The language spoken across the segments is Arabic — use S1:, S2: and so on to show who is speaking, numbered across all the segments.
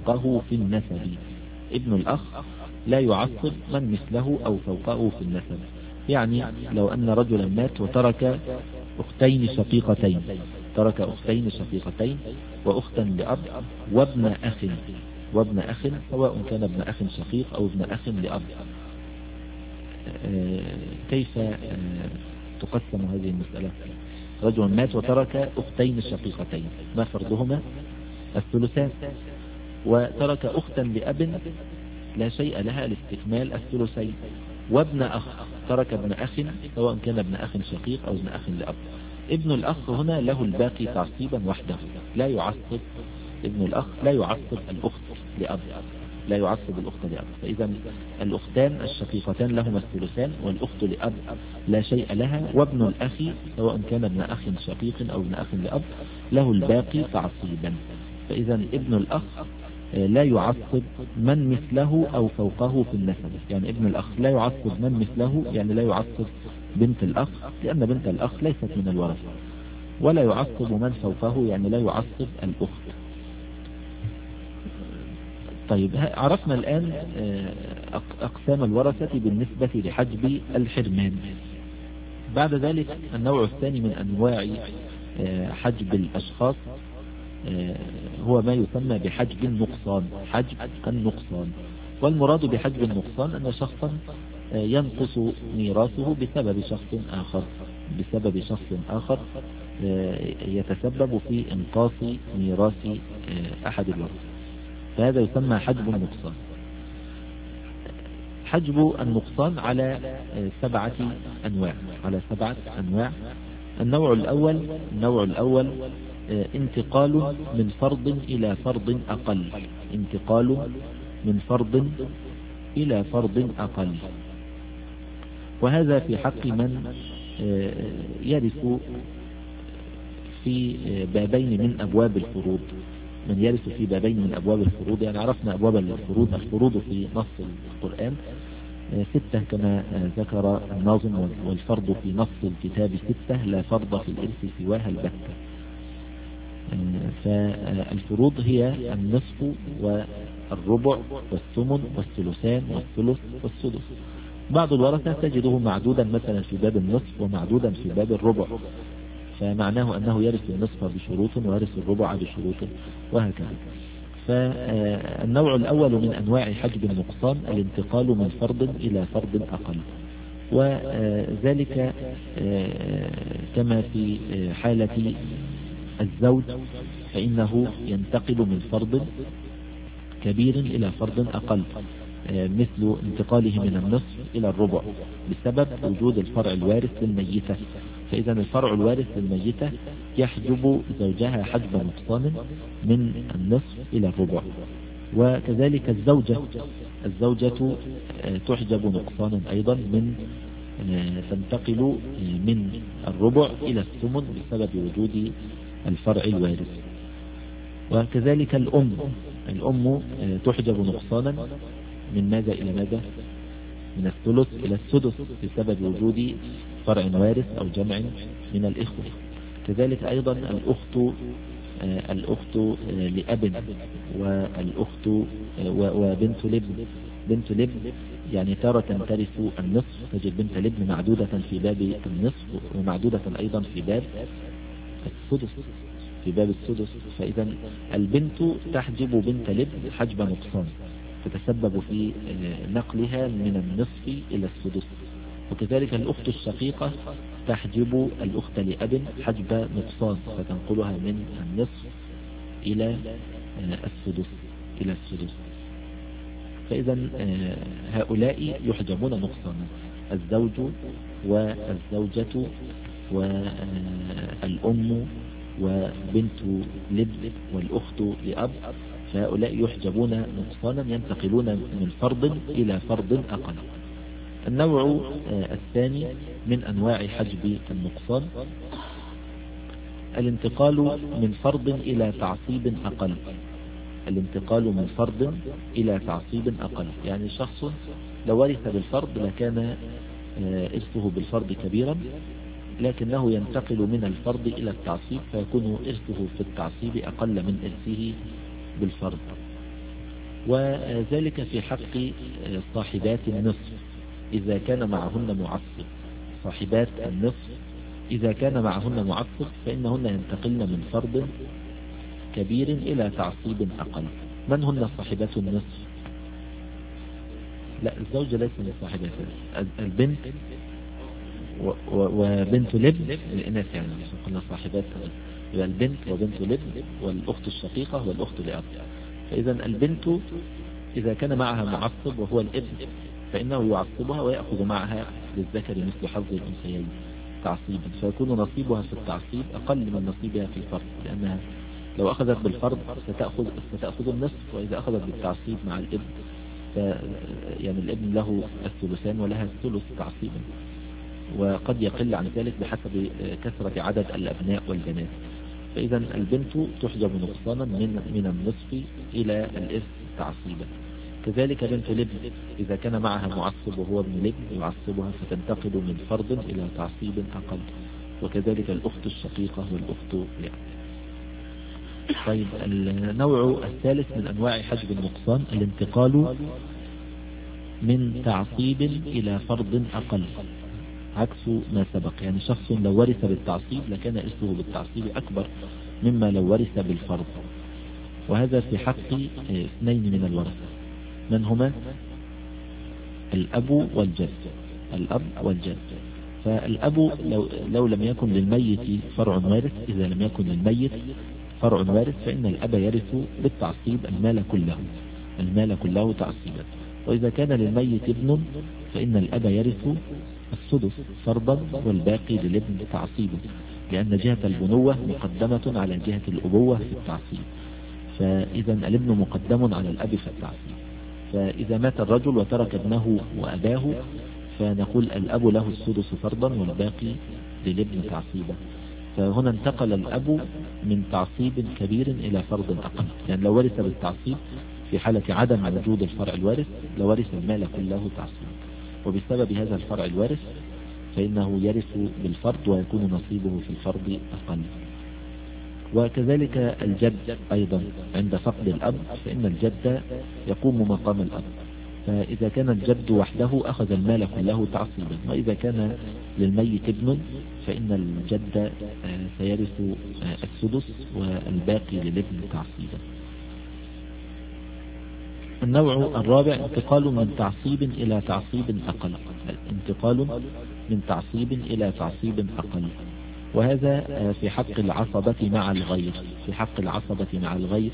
S1: فوقه في النسب. ابن الأخ لا يعصب من مثله أو فوقه في النسب. يعني لو أن رجلا مات وترك أختين شقيقتين، ترك أختين شقيقتين وأختا لأب وابن أخ سواء كان ابن أخ شقيق أو ابن أخ لأب، كيف تقسم هذه المسألة؟ رجل مات وترك أختين شقيقتين، ما فرضهما؟ الثلثان. وترك أختا لأب لا شيء لها لاستكمال الثلثين، وابن أخ، ترك ابن أخ سواء كان ابن أخ شقيق أو ابن أخ لأب. ابن الأخ هنا له الباقي تعصيبا وحده، لا يعصب. ابن الأخ لا يعصب الأخت لأب، لا يعصب الأخت لأب. فإذا الأختان الشقيقتان لهما الثلثان، والأخت لأب لا شيء لها، وابن الأخ سواء كان ابن أخ شقيق أو ابن أخ لأب له الباقي تعصيبا. فإذا ابن الأخ لا يعصب من مثله أو فوقه في النسب. يعني ابن الأخ لا يعصب من مثله، يعني لا يعصب بنت الأخ لأن بنت الأخ ليست من الورثة، ولا يعصب من فوقه، يعني لا يعصب الأخت. طيب عرفنا الآن أقسام الورثة بالنسبة لحجب الحرمان. بعد ذلك النوع الثاني من أنواع حجب الأشخاص هو ما يسمى بحجب النقصان. حجب النقصان، والمراد بحجب النقصان أن شخصا ينقص ميراثه بسبب شخص آخر يتسبب في انقاص ميراث أحد الورثة، فهذا يسمى حجب النقصان. حجب النقصان على 7 أنواع. النوع الأول انتقال من فرض إلى فرض أقل. انتقال من فرض إلى فرض أقل، وهذا في حق من يرث في بابين من أبواب الفروض. من يرث في بابين من أبواب الفروض، يعني عرفنا أبواب الفروض في نص القرآن 6 كما ذكر الناظم، والفرض في نص الكتاب 6 لا فرض في الإرث سواها البتة. فالفروض هي النصف والربع والثمن والثلثان والثلث والسدس. بعض الورثة تجده معدودا مثلا في باب النصف ومعدودا في باب الربع، فمعناه أنه يرث النصف بشروط ويرث الربع بشروط، وهكذا. فالنوع الأول من أنواع حجب النقصان الانتقال من فرض إلى فرض أقل، وذلك كما في حالة الزوج، فإنه ينتقل من فرض كبير إلى فرض أقل، مثل انتقاله من النصف إلى الربع بسبب وجود الفرع الوارث للميتة. فإذا الفرع الوارث للميتة يحجب زوجها حجب نقصان من النصف إلى الربع. وكذلك الزوجة تحجب نقصانا أيضا تنتقل من الربع إلى الثمن بسبب وجود الفرع الوارث. وكذلك الأم تحجب نقصانا من ماذا إلى ماذا؟ من الثلث إلى السدس بسبب وجود فرع وارث أو جمع من الإخوة. كذلك أيضا الأخت لأب والأخت وبنت لب، يعني تارة ترث النصف، تجد بنت لب معدودة في باب النصف ومعدودة أيضا في باب السدس. فإذا البنت تحجب بنت لب حجب نقصان، تتسبب في نقلها من النصف إلى السدس. وكذلك الأخت الشقيقة تحجب الأخت لأب حجب نقصان، فتنقلها من النصف إلى السدس. فإذا هؤلاء يحجبون نقصانا، الزوج والزوجة والأم وبنت لب والأخت لأب، فهؤلاء يحجبون نقصانا، ينتقلون من فرض إلى فرض أقل. النوع الثاني من أنواع حجب النقصان الانتقال من فرض إلى تعصيب أقل. الانتقال من فرض إلى تعصيب أقل، يعني شخص لو ورث بالفرض لكان إرثه بالفرض كبيرا، لكنه ينتقل من الفرض إلى التعصيب فيكون إرثه في التعصيب أقل من إرثه بالفرض. وذلك في حق صاحبات النصف إذا كان معهن معصب. صاحبات النصف إذا كان معهن معصب فإنهن ينتقلن من فرض كبير إلى تعصيب أقل. من هن صاحبات النصف؟ لا، الزوجة ليس من صاحبات البنت وبنت لبن الإناث، يعني قلنا صاحبات يبقى البنت وبنت لبن والأخت الشقيقة والأخت لأب. فإذا البنت إذا كان معها معصب وهو الابن فإنه يعصبها ويأخذ معها للذكر مثل حظ الأنثيين تعصيبا، فيكون نصيبها في التعصيب أقل من نصيبها في الفرض، لأنها لو أخذت بالفرض ستأخذ النصف، وإذا أخذت بالتعصيب مع الابن يعني الابن له الثلثان ولها الثلث تعصيبا، وقد يقل عن ذلك بحسب كثرة عدد الأبناء والبنات. فإذا البنت تحجب نقصانا من النصف إلى الإرث تعصيبا. كذلك بنت لبن إذا كان معها معصب وهو ابن لبن يعصبها فتنتقل من فرض إلى تعصيب أقل، وكذلك الأخت الشقيقة والأخت لأب. طيب، النوع الثالث من أنواع حجب النقصان الانتقال من تعصيب إلى فرض أقل، عكس ما سبق. يعني شخص لو ورث بالتعصيب لكان إرثه بالتعصيب أكبر مما لو ورث بالفرض، وهذا في حق اثنين من الورثة. من هما؟ الأب والجد. الأب والجد. فالأب لو لم يكن للميت فرع وارث، إذا لم يكن للميت فرع وارث فإن الأب يرث بالتعصيب المال كله تعصيبا. وإذا كان للميت ابن فإن الأب يرث السدس فرضا والباقي للابن تعصيبا، لأن جهة البنوة مقدمة على جهة الأبوة في التعصيب، فإذا الابن مقدم على الأب في التعصيب. فإذا مات الرجل وترك ابنه وأباه فنقول الأب له السدس فرضا والباقي للابن تعصيبا. فهنا انتقل الأب من تعصيب كبير إلى فرض أقل، يعني لو ورث بالتعصيب في حالة عدم وجود الفرع الوارث لورث المال كله تعصيبا، وبسبب هذا الفرع الوارث فإنه يرث بالفرض ويكون نصيبه في الفرض أقل. وكذلك الجد أيضا عند فقد الأب فإن الجد يقوم مقام الأب، فإذا كان الجد وحده أخذ المال كله تعصيبا، وإذا كان للميت ابن فإن الجد سيرث السدس والباقي للابن تعصيبا. النوع الرابع انتقال من تعصيب إلى تعصيب أقل. انتقال من تعصيب إلى تعصيب أقل، وهذا في حق العصبة مع الغير. في حق العصبة مع الغير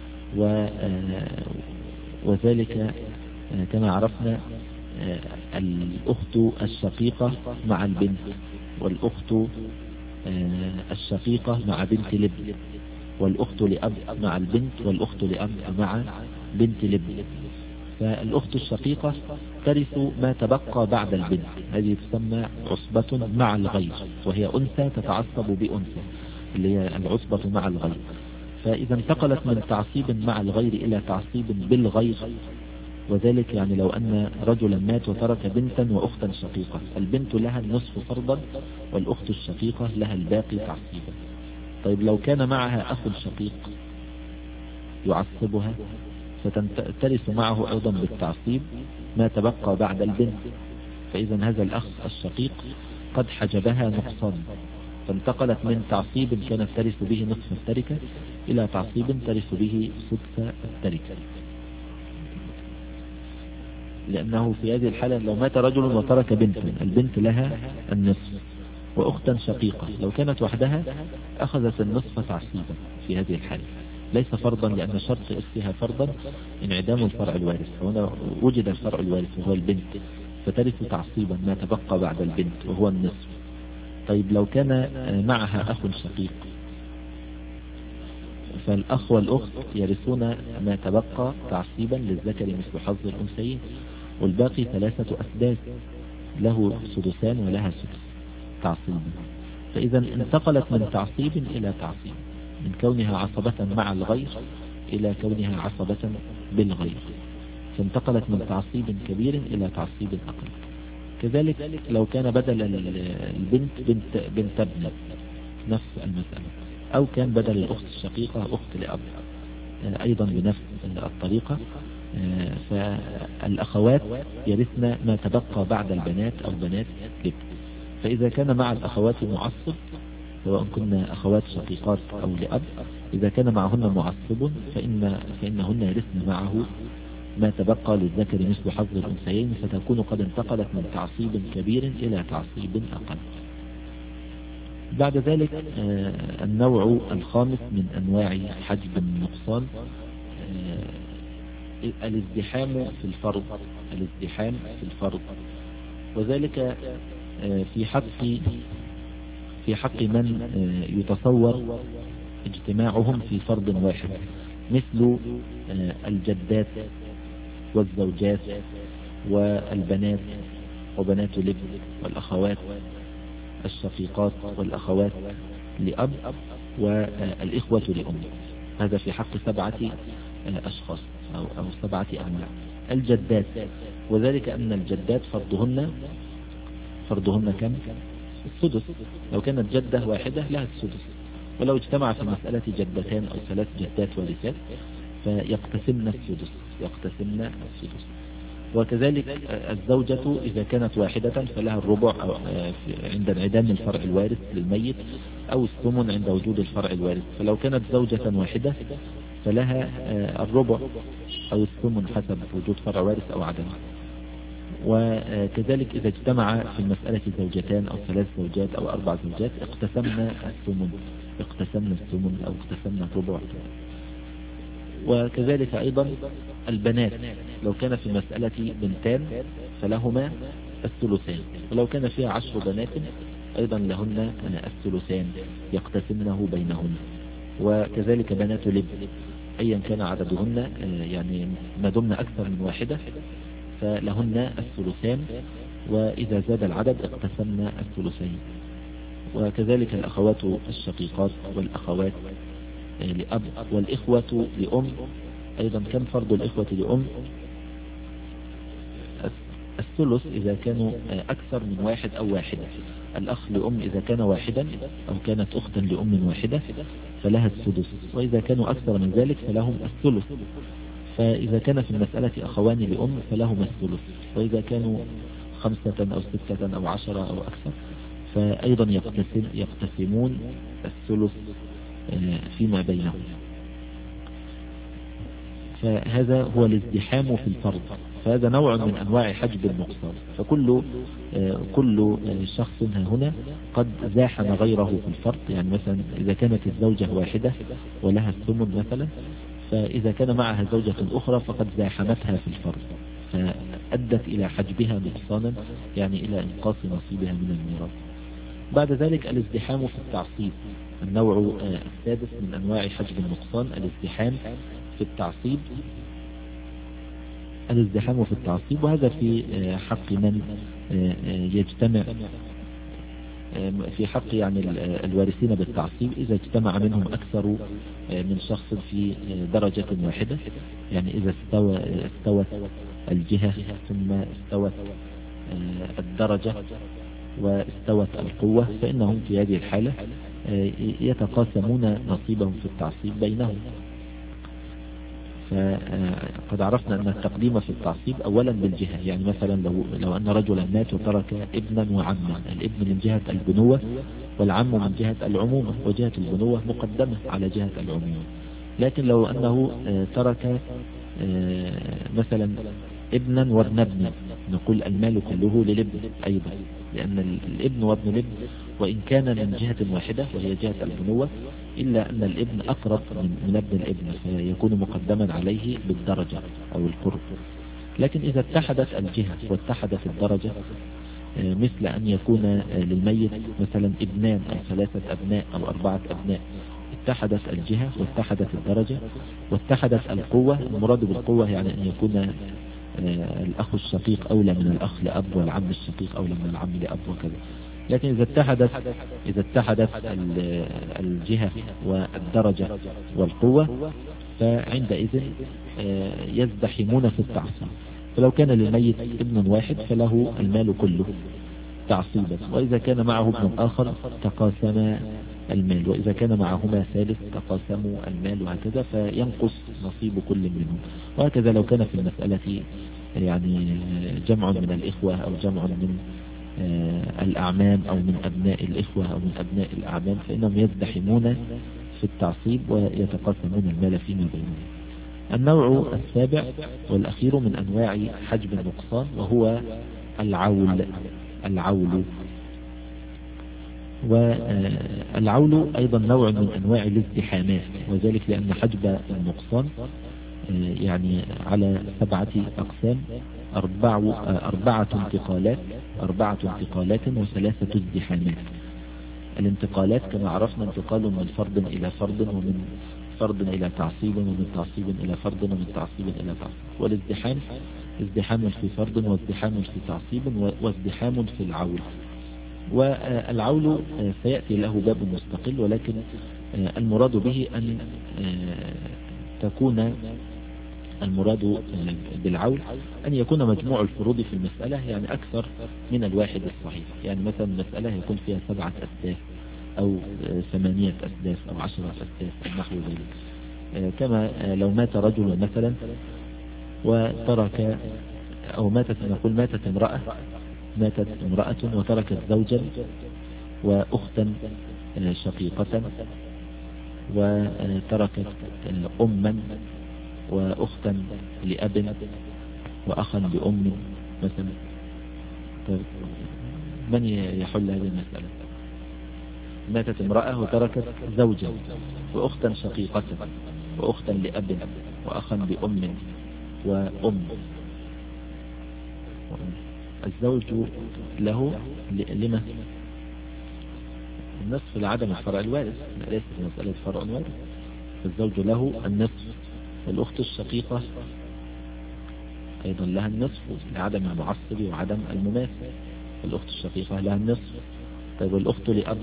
S1: وذلك كما عرفنا الأخت الشقيقة مع البنت، والأخت الشقيقة مع بنت لب، والأخت لأب مع البنت، والأخت لأب مع بنت لب. فالأخت الشقيقة ترث ما تبقى بعد البنت، هذه تسمى عصبة مع الغير، وهي أنثى تتعصب بأنثى اللي هي العصبة مع الغير. فإذا انتقلت من تعصيب مع الغير إلى تعصيب بالغير، وذلك يعني لو أن رجلا مات وترك بنتا وأختا شقيقة، البنت لها النصف فرضا والأخت الشقيقة لها الباقي تعصيبا. طيب لو كان معها أخ شقيق يعصبها فترث معه أيضا بالتعصيب ما تبقى بعد البنت، فإذا هذا الأخ الشقيق قد حجبها نقصان، فانتقلت من تعصيب كانت ترث به نصف التركة إلى تعصيب ترث به سدس التركة، لأنه في هذه الحالة لو مات رجل وترك بنتا البنت لها النصف وأختا شقيقة، لو كانت وحدها أخذت النصف تعصيبا في هذه الحالة، ليس فرضا لأن شرط إرثها فرضا انعدام الفرع الوارث، هنا وجد الفرع الوارث وهو البنت فترث تعصيبا ما تبقى بعد البنت وهو النصف. طيب لو كان معها أخ شقيق فالأخ والأخت يرثون ما تبقى تعصيبا للذكر مثل حظ الأنثيين، والباقي 3 أسداس له سدسان ولها سدس تعصيبا. فإذا انتقلت من تعصيب إلى تعصيب، من كونها عصبة مع الغير إلى كونها عصبة بالغير، فانتقلت من تعصيب كبير إلى تعصيب أقل. كذلك لو كان بدل البنت بنت ابن نفس المسألة، أو كان بدل الأخت الشقيقة أخت لأب أيضا بنفس الطريقة، فالأخوات يرثن ما تبقى بعد البنات أو بنات الابن. فإذا كان مع الأخوات معصب سواء كنا أخوات شقيقات أو لأب، إذا كان معهن معصب فإنهن يرثن معه ما تبقى للذكر مثل حظ الأنثيين، فتكون قد انتقلت من تعصيب كبير إلى تعصيب أقل. بعد ذلك النوع الخامس من أنواع حجب النقصان الازدحام في الفرض. الازدحام في الفرض، وذلك في حق من يتصور اجتماعهم في فرض واحد، مثل الجدات والزوجات والبنات وبنات الابن والأخوات الشقيقات والأخوات لأب والإخوة لأم. هذا في حق 7 أشخاص أو 7 أنواع. الجدات، وذلك أن الجدات فرضهن كم؟ السدس. لو كانت جدة واحدة لها السدس، ولو اجتمع في المسألة جدتان أو 3 جدات وارثات فيقتسمن السدس. وكذلك الزوجة إذا كانت واحدة فلها الربع عند انعدام الفرع الوارث للميت، أو الثمن عند وجود الفرع الوارث. فلو كانت زوجة واحدة فلها الربع أو الثمن حسب وجود فرع وارث أو عدمه. وكذلك إذا اجتمع في المسألة زوجتان أو 3 زوجات أو 4 زوجات اقتسمنا الثمن أو اقتسمنا الربع. وكذلك أيضا البنات، لو كان في المسألة بنتان فلهما الثلثان، ولو كان فيها 10 بنات أيضا لهن الثلثان يقتسمنه بينهن. وكذلك بنات الابن أيا كان عددهن، يعني ما دمنا أكثر من واحدة فلهن الثلثان، وإذا زاد العدد اقتسمنا الثلثين. وكذلك الأخوات الشقيقات والأخوات لأب والإخوة لأم. أيضا كم فرض الإخوة لأم؟ الثلث إذا كانوا أكثر من واحد أو واحدة. الأخ لأم إذا كان واحدا أو كانت أختا لأم واحدة فلها السدس، وإذا كانوا أكثر من ذلك فلهم الثلث. فإذا كان في المسألة أخوان لأم فلهما الثلث، وإذا كانوا 5 أو 6 أو 10 أو أكثر فأيضا يقتسمون الثلث فيما بينهم. فهذا هو الازدحام في الفرض، فهذا نوع من أنواع حجب النقصان. فكل شخص هنا قد زاحم غيره في الفرض. يعني مثلا إذا كانت الزوجة واحدة ولها الثمن مثلا، فإذا كان معها زوجة أخرى فقد زاحمتها في الفرض فأدت إلى حجبها نقصانا، يعني إلى إنقاص نصيبها من الميراث. بعد ذلك الازدحام في التعصيب، النوع السادس من أنواع حجب النقصان الازدحام في التعصيب. الازدحام في التعصيب، وهذا في حق من يجتمع في حق يعني الوارثين بالتعصيب إذا اجتمع منهم أكثر من شخص في درجة واحدة. يعني إذا استوت الجهة ثم استوت الدرجة واستوت القوة، فإنهم في هذه الحالة يتقاسمون نصيبهم في التعصيب بينهم. فقد عرفنا أن التقديم في التعصيب أولا بالجهة. يعني مثلا لو أن رجلا مات وترك ابنا وعما، الابن من جهة البنوة والعم من جهة العمومة، وجهة البنوة مقدمة على جهة العمومة. لكن لو أنه ترك مثلا ابنا وابن ابن، نقول المال كله للابن أيضا، لأن الابن وابن الابن وإن كان من جهة واحدة وهي جهة البنوة، إلا أن الابن أقرب من ابن الابن فيكون مقدما عليه بالدرجة أو القرب. لكن إذا اتحدت الجهة واتحدت الدرجة، مثل أن يكون للميت مثلا ابنان أو 3 أبناء أو 4 أبناء، اتحدت الجهة واتحدت الدرجة واتحدت القوة. المراد بالقوة يعني أن يكون الأخ الشقيق أولى من الأخ لأب، والعم الشقيق أولى من العم لأب، وكذا. لكن إذا اتحدت الجهة والدرجة والقوة فعندئذ يزدحمون في التعصيب. فلو كان للميت ابن واحد فله المال كله تعصيبا، وإذا كان معه ابن آخر تقاسما المال، وإذا كان معهما ثالث تقاسموا المال وهكذا فينقص نصيب كل منهم. وهكذا لو كان في المسألة يعني جمع من الإخوة أو جمع من الأعمام أو من أبناء الإخوة أو من أبناء الأعمام فإنهم يزدحمون في التعصيب ويتقاسمون المال فيما بينهم. النوع السابع والأخير من أنواع حجب النقصان وهو العول. والعول أيضا نوع من أنواع الازدحامات، وذلك لأن حجب النقصان يعني على 7 أقسام: 4 انتقالات و3 ازدحامات. الانتقالات كما عرفنا انتقال من فرد إلى فرد، ومن فرد إلى تعصيب، ومن تعصيب إلى فرد، ومن تعصيب إلى تعصيب. والازدحام ازدحام في فرد، وازدحام في تعصيب، وازدحام في العول. والعول سيأتي له باب مستقل، ولكن المراد به أن تكون المراد بالعول أن يكون مجموع الفروض في المسألة يعني أكثر من الواحد الصحيح. يعني مثلا المسألة يكون فيها 7 أسداس أو 8 أسداس أو 10 أسداس أو نحو ذلك. كما لو مات رجل مثلا وترك، أو ماتت امرأة وتركت زوجا وأختا شقيقة، وتركت أما وأختا لأب وأخا بأم مثلا. من يحل هذه المسألة؟ ماتت امرأة وتركت زوجا وأختا شقيقة وأختا لأب وأخا بأم وأم. الزوج له لما النصف لعدم الفرع الوارث، ليست مسألة فرع وارث. الزوج له النصف، والأخت الشقيقة أيضا لها النصف لعدم المعصب وعدم المماثل. الأخت الشقيقة لها النصف. طيب الأخت لأب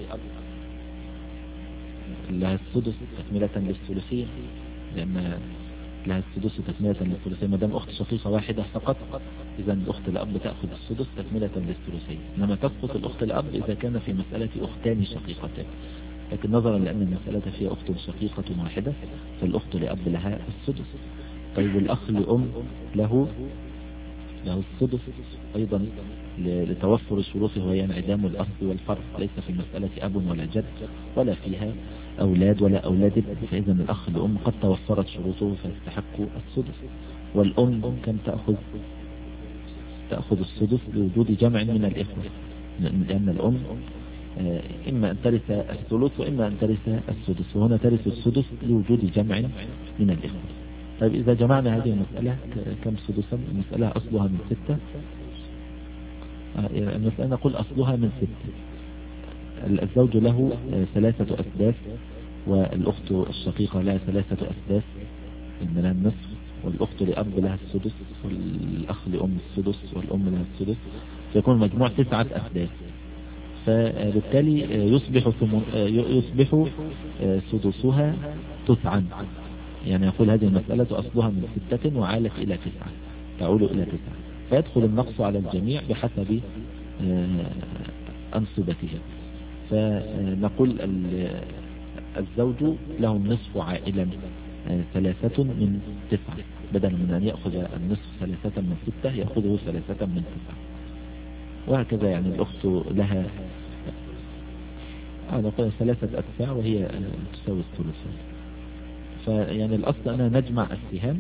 S1: لها السدس تكملة للثلثين، لأن لها السدس تكملة للثلثين. ما دام أخت شقيقة واحدة فقط إذا الأخت الأب تأخذ السدس تكملة للثلثين، إنما تسقط الأخت الأب إذا كان في مسألة أختان شقيقتان. لكن نظرا لأن المسألة فيها أخت شقيقة واحدة فالأخت لأب لها السدس. طيب الأخ لأم له السدس أيضا لتوفر الشروط، وهي انعدام الأصل والفرع، ليس في المسألة أب ولا جد ولا فيها أولاد ولا أولاد ابن، فإذا الأخ لأم قد توفرت شروطه فيستحق السدس. والأم كم تأخذ السدس لوجود جمع من الإخوة، لأن الأم إما أن ترث الثلث وإما أن ترث السدس، وهنا ترث السدس لوجود جمع من الإخوة. طيب إذا جمعنا هذه المسألة كم سدسا؟ المسألة أصلها من 6. المسألة نقول أصلها من 6. الزوج له 3 أسداس، والأخت الشقيقة لها 3 أسداس إن لها النصف، والأخت لأب لها السدس، والأخ لأم السدس، والأم لها السدس، فيكون مجموع 9 أسداس. فبالتالي يصبح سدسها 9. يعني يقول هذه المسألة أصلها من 6 وعالت إلى 9، تعول إلى 9، فيدخل النقص على الجميع بحسب أنصبتها. فنقول الزوج له النصف عائلا 3 من 9، بدلا من أن يأخذ النصف 3 من 6 يأخذه 3 من 9، وهكذا. يعني الأخت لها نقول 3 أتساع وهي تساوي الثلث. فيعني الأصل أننا نجمع السهام،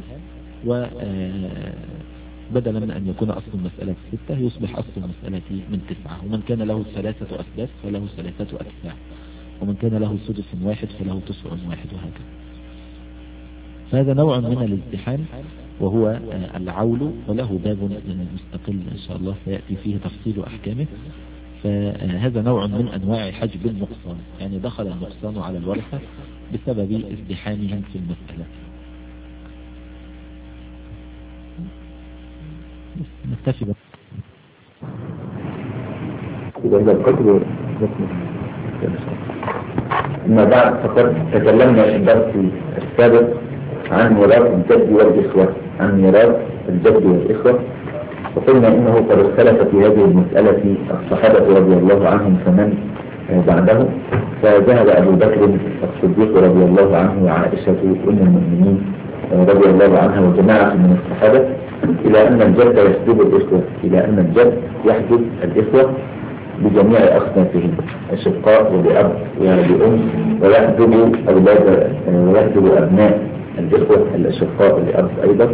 S1: وبدلا من أن يكون أصل المسألة 6 يصبح أصل المسألة من 9. ومن كان له 3 أسداس فله 3 أتساع، ومن كان له سدس واحد فله 9 واحد، وهكذا. فهذا نوع من الازدحام وهو العول، وله باب مستقل إن شاء الله سيأتي فيه تفصيل أحكامه. فهذا نوع من أنواع حجب النقصان، يعني دخل النقصان على الورثة بسبب ازدحامهم في المسألة. نكتفي بس.
S2: إذا القدر أما بعد فقد تكلمنا في الدرس السابق عن ميراث الجد والإخوة، وقلنا إنه قد اختلف في هذه المسألة الصحابة رضي الله عنهم، فمن بعده. فذهب أبو بكر الصديق رضي الله عنه وعائشة أم المؤمنين رضي الله عنها وجماعة من الصحابة إلى أن الجد يحجب الإخوة، إلى أن الجد يحجب الإخوة بجميع أصنافهم، أشقاء وبأب وبأم، ويحجب أولاد ويحجب أبناء الإخوة الأشقاء لأب أيضا.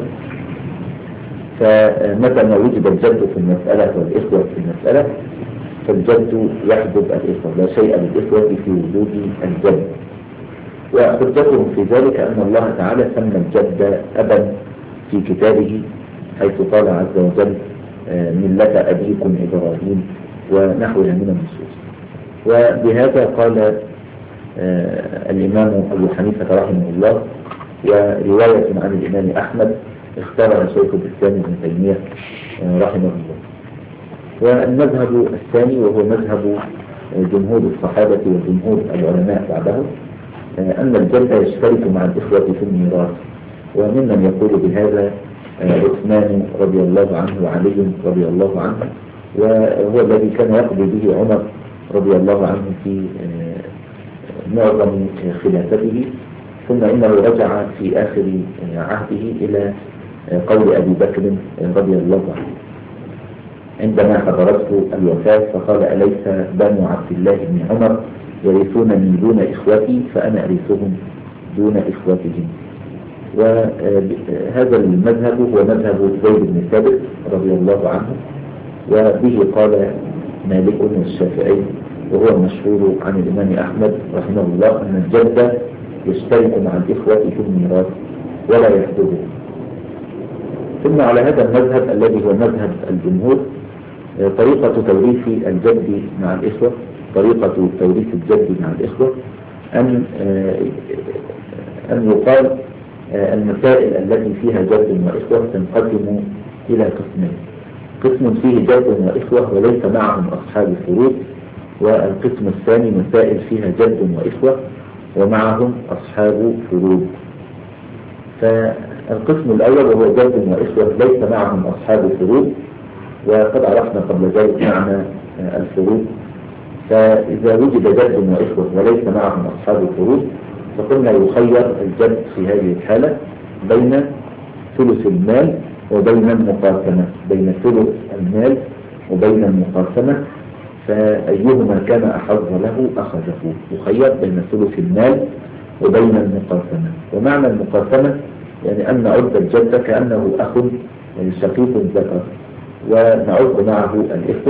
S2: فمتى ما وجد الجد في المسألة والإخوة في المسألة فالجد يحجب الإخوة، لا شيء للإخوة في وجود الجد. وحجتهم في ذلك أن الله تعالى سمى الجد أبا في كتابه، حيث قال عز وجل ملة أبيكم إبراهيم ونحوها من النصوص. وبهذا قال الإمام أبو حنيفة رحمه الله، ورواية عن الإمام أحمد اختارها شيخ الإسلام ابن تيمية رحمه الله. والمذهب الثاني وهو مذهب جمهور الصحابة وجمهور العلماء بعدهم أن الجد يشترك مع الإخوة في الميراث، وممن يقول بهذا عثمان رضي الله عنه وعلي رضي الله عنه، وهو الذي كان يقضي به عمر رضي الله عنه في معظم خلافته، ثم إنه رجع في آخر عهده إلى قول أبي بكر رضي الله عنه عندما حضرته الوفاة، فقال أليس بنو عبد الله بن عمر يرثونني دون إخوتي فأنا أرثهم دون إخوتهم. وهذا المذهب هو مذهب زيد بن ثابت رضي الله عنه، وبه قال مالك والشافعي، وهو المشهور عن الإمام أحمد رحمه الله أن الجد يشترك مع الإخوة في الميراث ولا يحدده. ثم على هذا المذهب الذي هو مذهب الجمهور طريقة توريث الجد مع الإخوة، طريقة توريث الجد مع الإخوة أن يقال المسائل التي فيها جد وإخوة تنقسم إلى قسمين: قسم فيه جد وإخوة وليس معهم أصحاب الفروض، والقسم الثاني مسائل فيها جد وإخوة ومعهم أصحاب فروض. فالقسم الأول وهو جد وإخوة ليس معهم أصحاب الفروض، وقد عرفنا قبل ذلك معنى الفروض. فإذا وجد جد وإخوة وليس معهم أصحاب الفروض فقلنا يخير الجد في هذه الحالة بين ثلث المال وبين المقاسمة، بين ثلث المال وبين المقاسمة، فأيهما كان أحظ له أخذه. يخير بين ثلث المال وبين المقاسمة. ومعنى المقاسمة يعني أن نعد الجد كأنه أخ شقيق ذكر، ونعد معه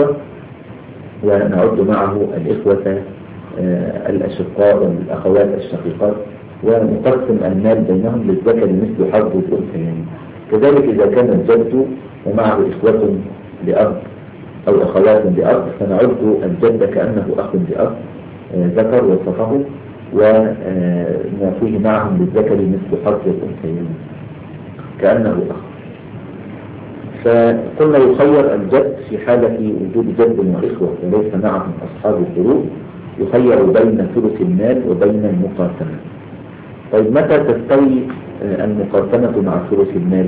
S2: الإخوة الأشقاء والأخوات الشقيقات، ونقسم المال بينهم للذكر مثل حظ الأنثيين. كذلك إذا كان الجد ومعه إخوة لأب أو أخوات لأب فنعد الجد كأنه أخ لأب ذكر وصفه، ونعطيه معهم للذكر مثل حظ الأنثيين كأنه أخ. فقلنا يخير الجد في حالة وجود جد وإخوة وليس معهم أصحاب الفروض، يخير بين ثلث المال وبين المقاسمة. طيب متى تستوي المقاسمة مع ثلث المال؟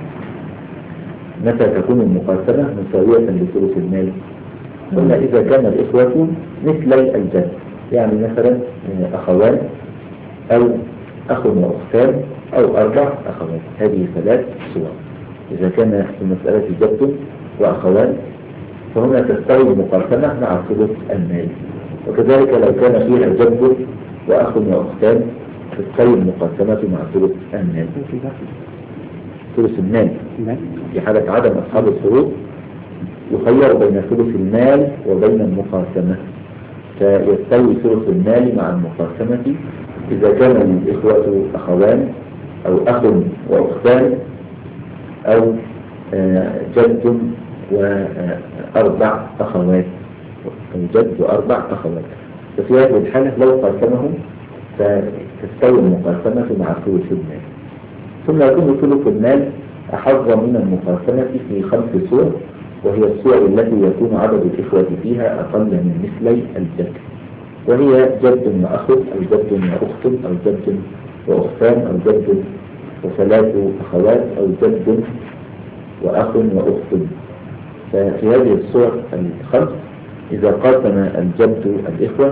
S2: متى تكون المقاسمة مساوية لثلث المال؟ قلنا إذا كان الإخوة مثلي الجد، يعني مثلا أخوان أو أخ وأختان أو 4 أخوات، هذه 3 صور. إذا كان في مسألة جد وأخوان فهنا تستوي المقاسمة مع ثلث المال. وكذلك لو كان فيها جد وأخ وأختان تستوي المقاسمة مع ثلث المال. ثلث المال في حالة عدم أصحاب الفروض يخير بين ثلث المال وبين المقاسمة، فيستوي ثلث المال مع المقاسمة إذا كان الإخوة أخوان أو أخ وأختان أو جد و4 أخوات، أو جد و4 أخوات. ففي هذه الحالة لو قاسمهم فتستوي المقاسمة مع ثلث المال. ثم يكون ثلث المال أحظ من المقاسمة في 5 صور، وهي الصور التي يكون عدد الإخوة فيها أقل من مثلي الجد، وهي جد وأخ أو جد وأخت أو جد وأختان أو جد و3 أخوات أو جد وأخ وأخت. ففي هذه الصور ال5 إذا قاسم الجد الإخوة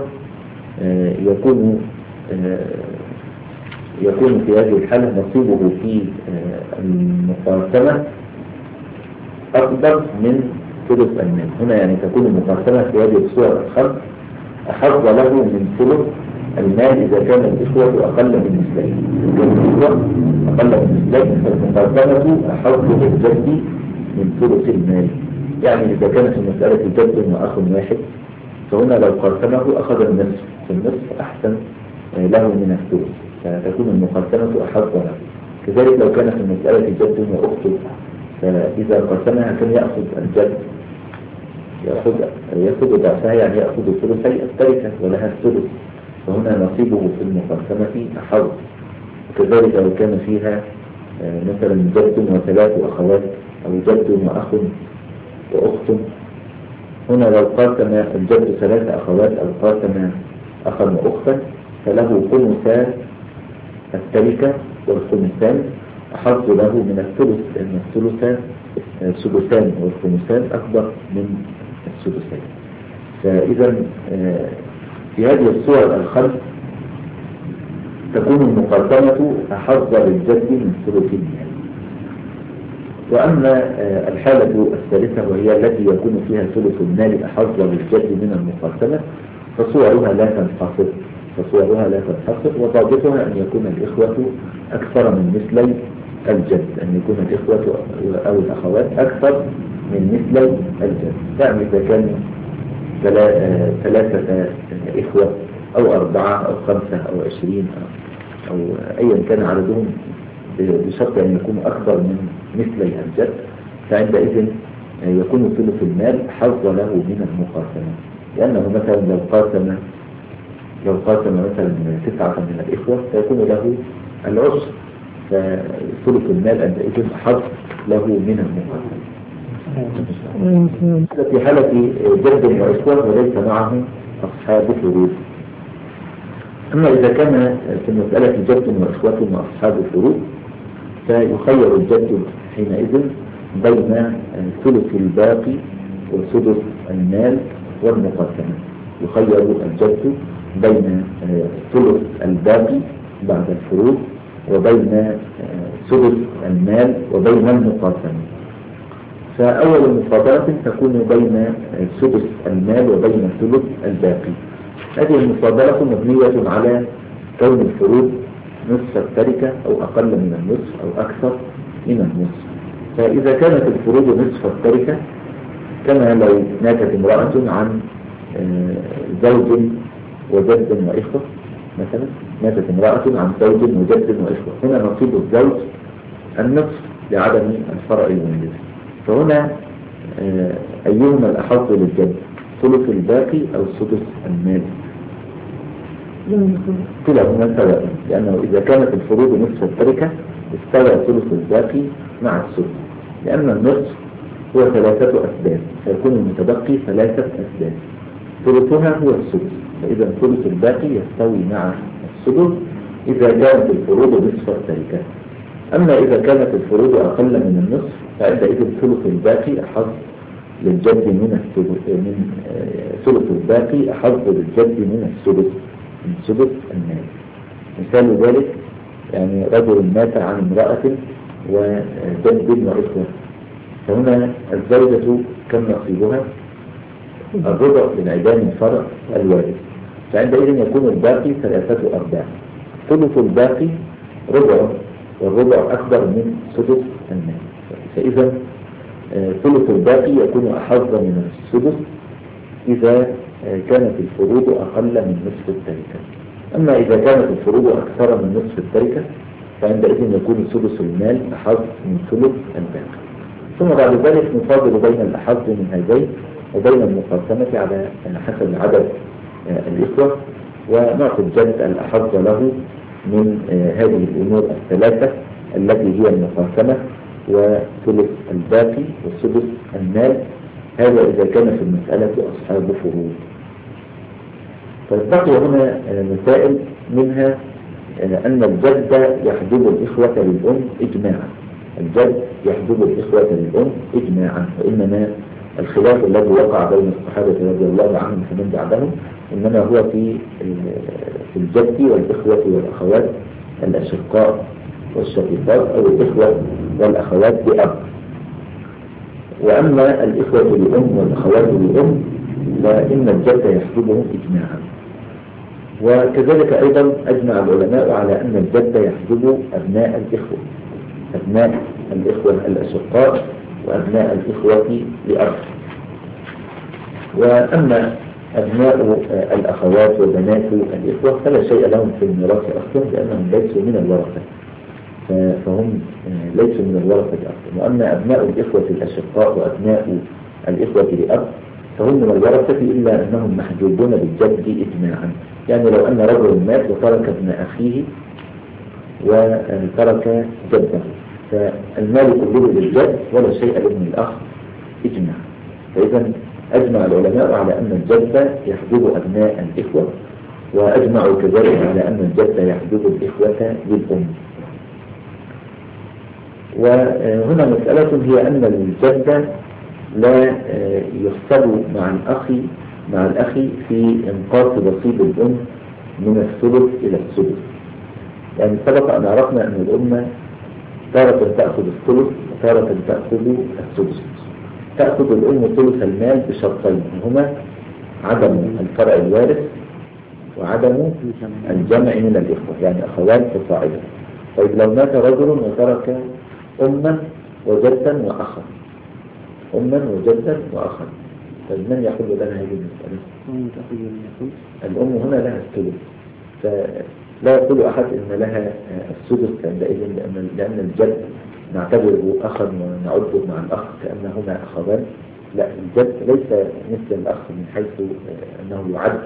S2: يكون في هذه الحالة نصيبه في المقاسمة أكبر من ثلث المال. هنا يعني تكون المقاسمة في هذه الصور الخمس أحظ له من ثلث المال إذا كان الإخوة أقل من مثلين. إذا كان الإخوة أقل من مثلين فالمقاسمة أحظ للجد من ثلث المال. يعني إذا كانت المسألة جد وأخ واحد فهنا لو قاسمه أخذ النصف، فالنصف أحسن له من الثلث، فتكون المقاسمة أحظ له. كذلك لو كانت المسألة جد وأخت فإذا قاسمها كان يأخذ الجد يأخذ ضعفها، يعني يأخذ ثلثي التركة ولها الثلث، فهنا نصيبه في المقاسمة أحظ. وكذلك لو كان فيها مثلا جد وثلاث أخوات أو جد وأخ وأخت، هنا لو قاسم الجد ثلاث أخوات أو قاسم أخا وأختا فله خمسا التركة، والخمسان أحظ له من الثلث، لأن الثلث ثلثان والخمسان أكبر من الثلثين. فإذا في هذه الصور الخمس تكون المقاسمة أحظ للجد من ثلث المال. وأما الحالة الثالثة وهي التي يكون فيها ثلث المال أحظ للجد من المقاسمة فصورها لا تنحصر، وضابطها أن يكون الإخوة أكثر من مثلي الجد، أن يكون الإخوة أو الأخوات أكثر من مثلي الجد. يعني إذا كانوا ثلاثة إخوة أو أربعة أو خمسة أو 20 أو أيا كان عددهم بشرط أن يكونوا أكثر من مثلي الجد، فعندئذ يكون ثلث المال حظ له من المقاسمة. لأنه مثلا لو قاسم مثلا 9 من الإخوة فيكون له العشر، فثلث المال عندئذ حظ له من المقاسمة. في حالة جد وإخوة وليس معه أصحاب فروض. أما إذا كان في المسألة جد وإخوة وأصحاب فروض فيخير الجد حينئذ بين ثلث الباقي وسدس المال والمقاسمة. يخير الجد بين ثلث الباقي بعد الفروض وبين سدس المال وبين المقاسمة. فأول مفاضلة تكون بين سدس المال وبين ثلث الباقي. هذه المفاضلة مبنية على كون الفروض نصف التركة أو أقل من النصف أو أكثر من النصف. فإذا كانت الفروض نصف التركة كما لو ماتت امرأة عن زوج وجد وإخوة، مثلا ماتت امرأة عن زوج وجد وإخوة، هنا نصيب الزوج النصف لعدم الفرع والجد. فهنا أيهما الأحظ للجد، ثلث الباقي أو سدس المال؟ كلاهما سواء، لأنه إذا كانت الفروض نصف التركة استوى ثلث الباقي مع السدس، لأن النصف هو 3 أسباب فيكون المتبقي 3 أسباب، ثلثها هو السدس، فإذا ثلث الباقي يستوي مع السدس إذا كانت الفروض نصف التركة. أما إذا كانت الفروض أقل من النصف فعندئذ ثلث الباقي أحظ للجد من ثلث الباقي أحظ للجد من سدس المال. مثال ذلك يعني رجل مات عن امرأة وجد وإخوة، فهنا الزوجة كم نصيبها؟ الربع لانعدام الفرع الوارث، فعندئذ يكون الباقي 3/4. ثلث الباقي ربع، والربع أكبر من سدس المال، فإذا ثلث الباقي يكون أحظ من السدس إذا كانت الفروض أقل من نصف التركة. أما إذا كانت الفروض أكثر من نصف التركة فعندئذ يكون سدس المال أحظ من ثلث الباقي. ثم بعد ذلك نفاضل بين الأحظ من هذين وبين المقاسمة على حسب عدد الإخوة، ونعطي الجد الأحظ له من هذه الأمور الثلاثة التي هي المقاسمة وثلث الباقي وسدس المال. هذا إذا كان في المسألة أصحاب فروض. فبقي هنا مسائل، منها أن الجد يحجب الإخوة للأم إجماعا. الجد يحجب الإخوة للأم إجماعا، وإنما الخلاف الذي وقع بين الصحابة رضي الله عنهم فمن بعدهم إنما هو في الجد والإخوة والأخوات الأشقاء والشقيقات أو الإخوة والأخوات بأب. وأما الإخوة لأم والأخوات لأم فإن الجد يحجبهم إجماعا. وكذلك أيضا أجمع العلماء على أن الجد يحجب أبناء الإخوة، أبناء الإخوة الأشقاء وأبناء الإخوة لأب. وأما أبناء الأخوات وبنات الإخوة فلا شيء لهم في الميراث أصلا لأنهم ليسوا من الورثة، فهم ليسوا من الورثة أصلا. وأما أبناء الإخوة الأشقاء وأبناء الإخوة لأب فهم من الورثة إلا أنهم محجوبون بالجد إجماعا. يعني لو أن رجل مات وترك ابن أخيه وترك جده فالمال كله للجد ولا شيء لابن الأخ إجماعا. فإذا أجمع العلماء على أن الجد يحجب أبناء الإخوة، وأجمعوا كذلك على أن الجد يحجب الإخوة للأم. وهنا مسألة هي أن الجد لا يحسب مع الأخ في إنقاص نصيب الأم من الثلث إلى السدس. يعني سبق أن عرفنا أن الأم تارة تأخذ الثلث وتارة تأخذ السدس. تأخذ الأم ثلث المال بشرطين هما عدم الفرع الوارث وعدم الجمع من الإخوة، يعني أخوات فصاعدا. طيب لو مات رجل وترك أما وجدا وأخا، أما وجدا وأخا، طيب من يحل لنا هذه المسألة؟ الأم هنا لها الثلث، فلا يقول أحد إن لها السدس عندئذ لأن الجد نعتبره أخا ونعده مع الأخ كأنهما أخوان. لا، الجد ليس مثل الأخ من حيث أنه يعد،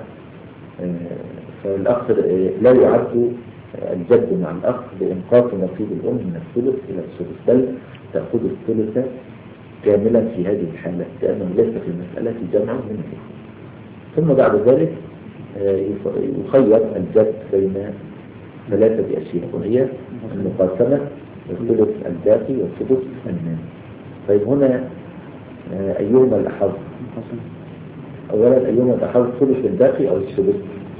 S2: فالأخ لا يعد الجد مع الأخ بإنقاص نصيب الأم من الثلث إلى السدس، بل تأخذ الثلث كاملا في هذه الحالة كأنه ليس في المسألة جمع من الإخوة. ثم بعد ذلك يخير الجد بين ثلاثة أشياء وهي المقاسمة والثلث الباقي والسدس المال. طيب هنا أيهما الأحظ؟ أولا أيهما الأحظ، ثلث الباقي أو السدس؟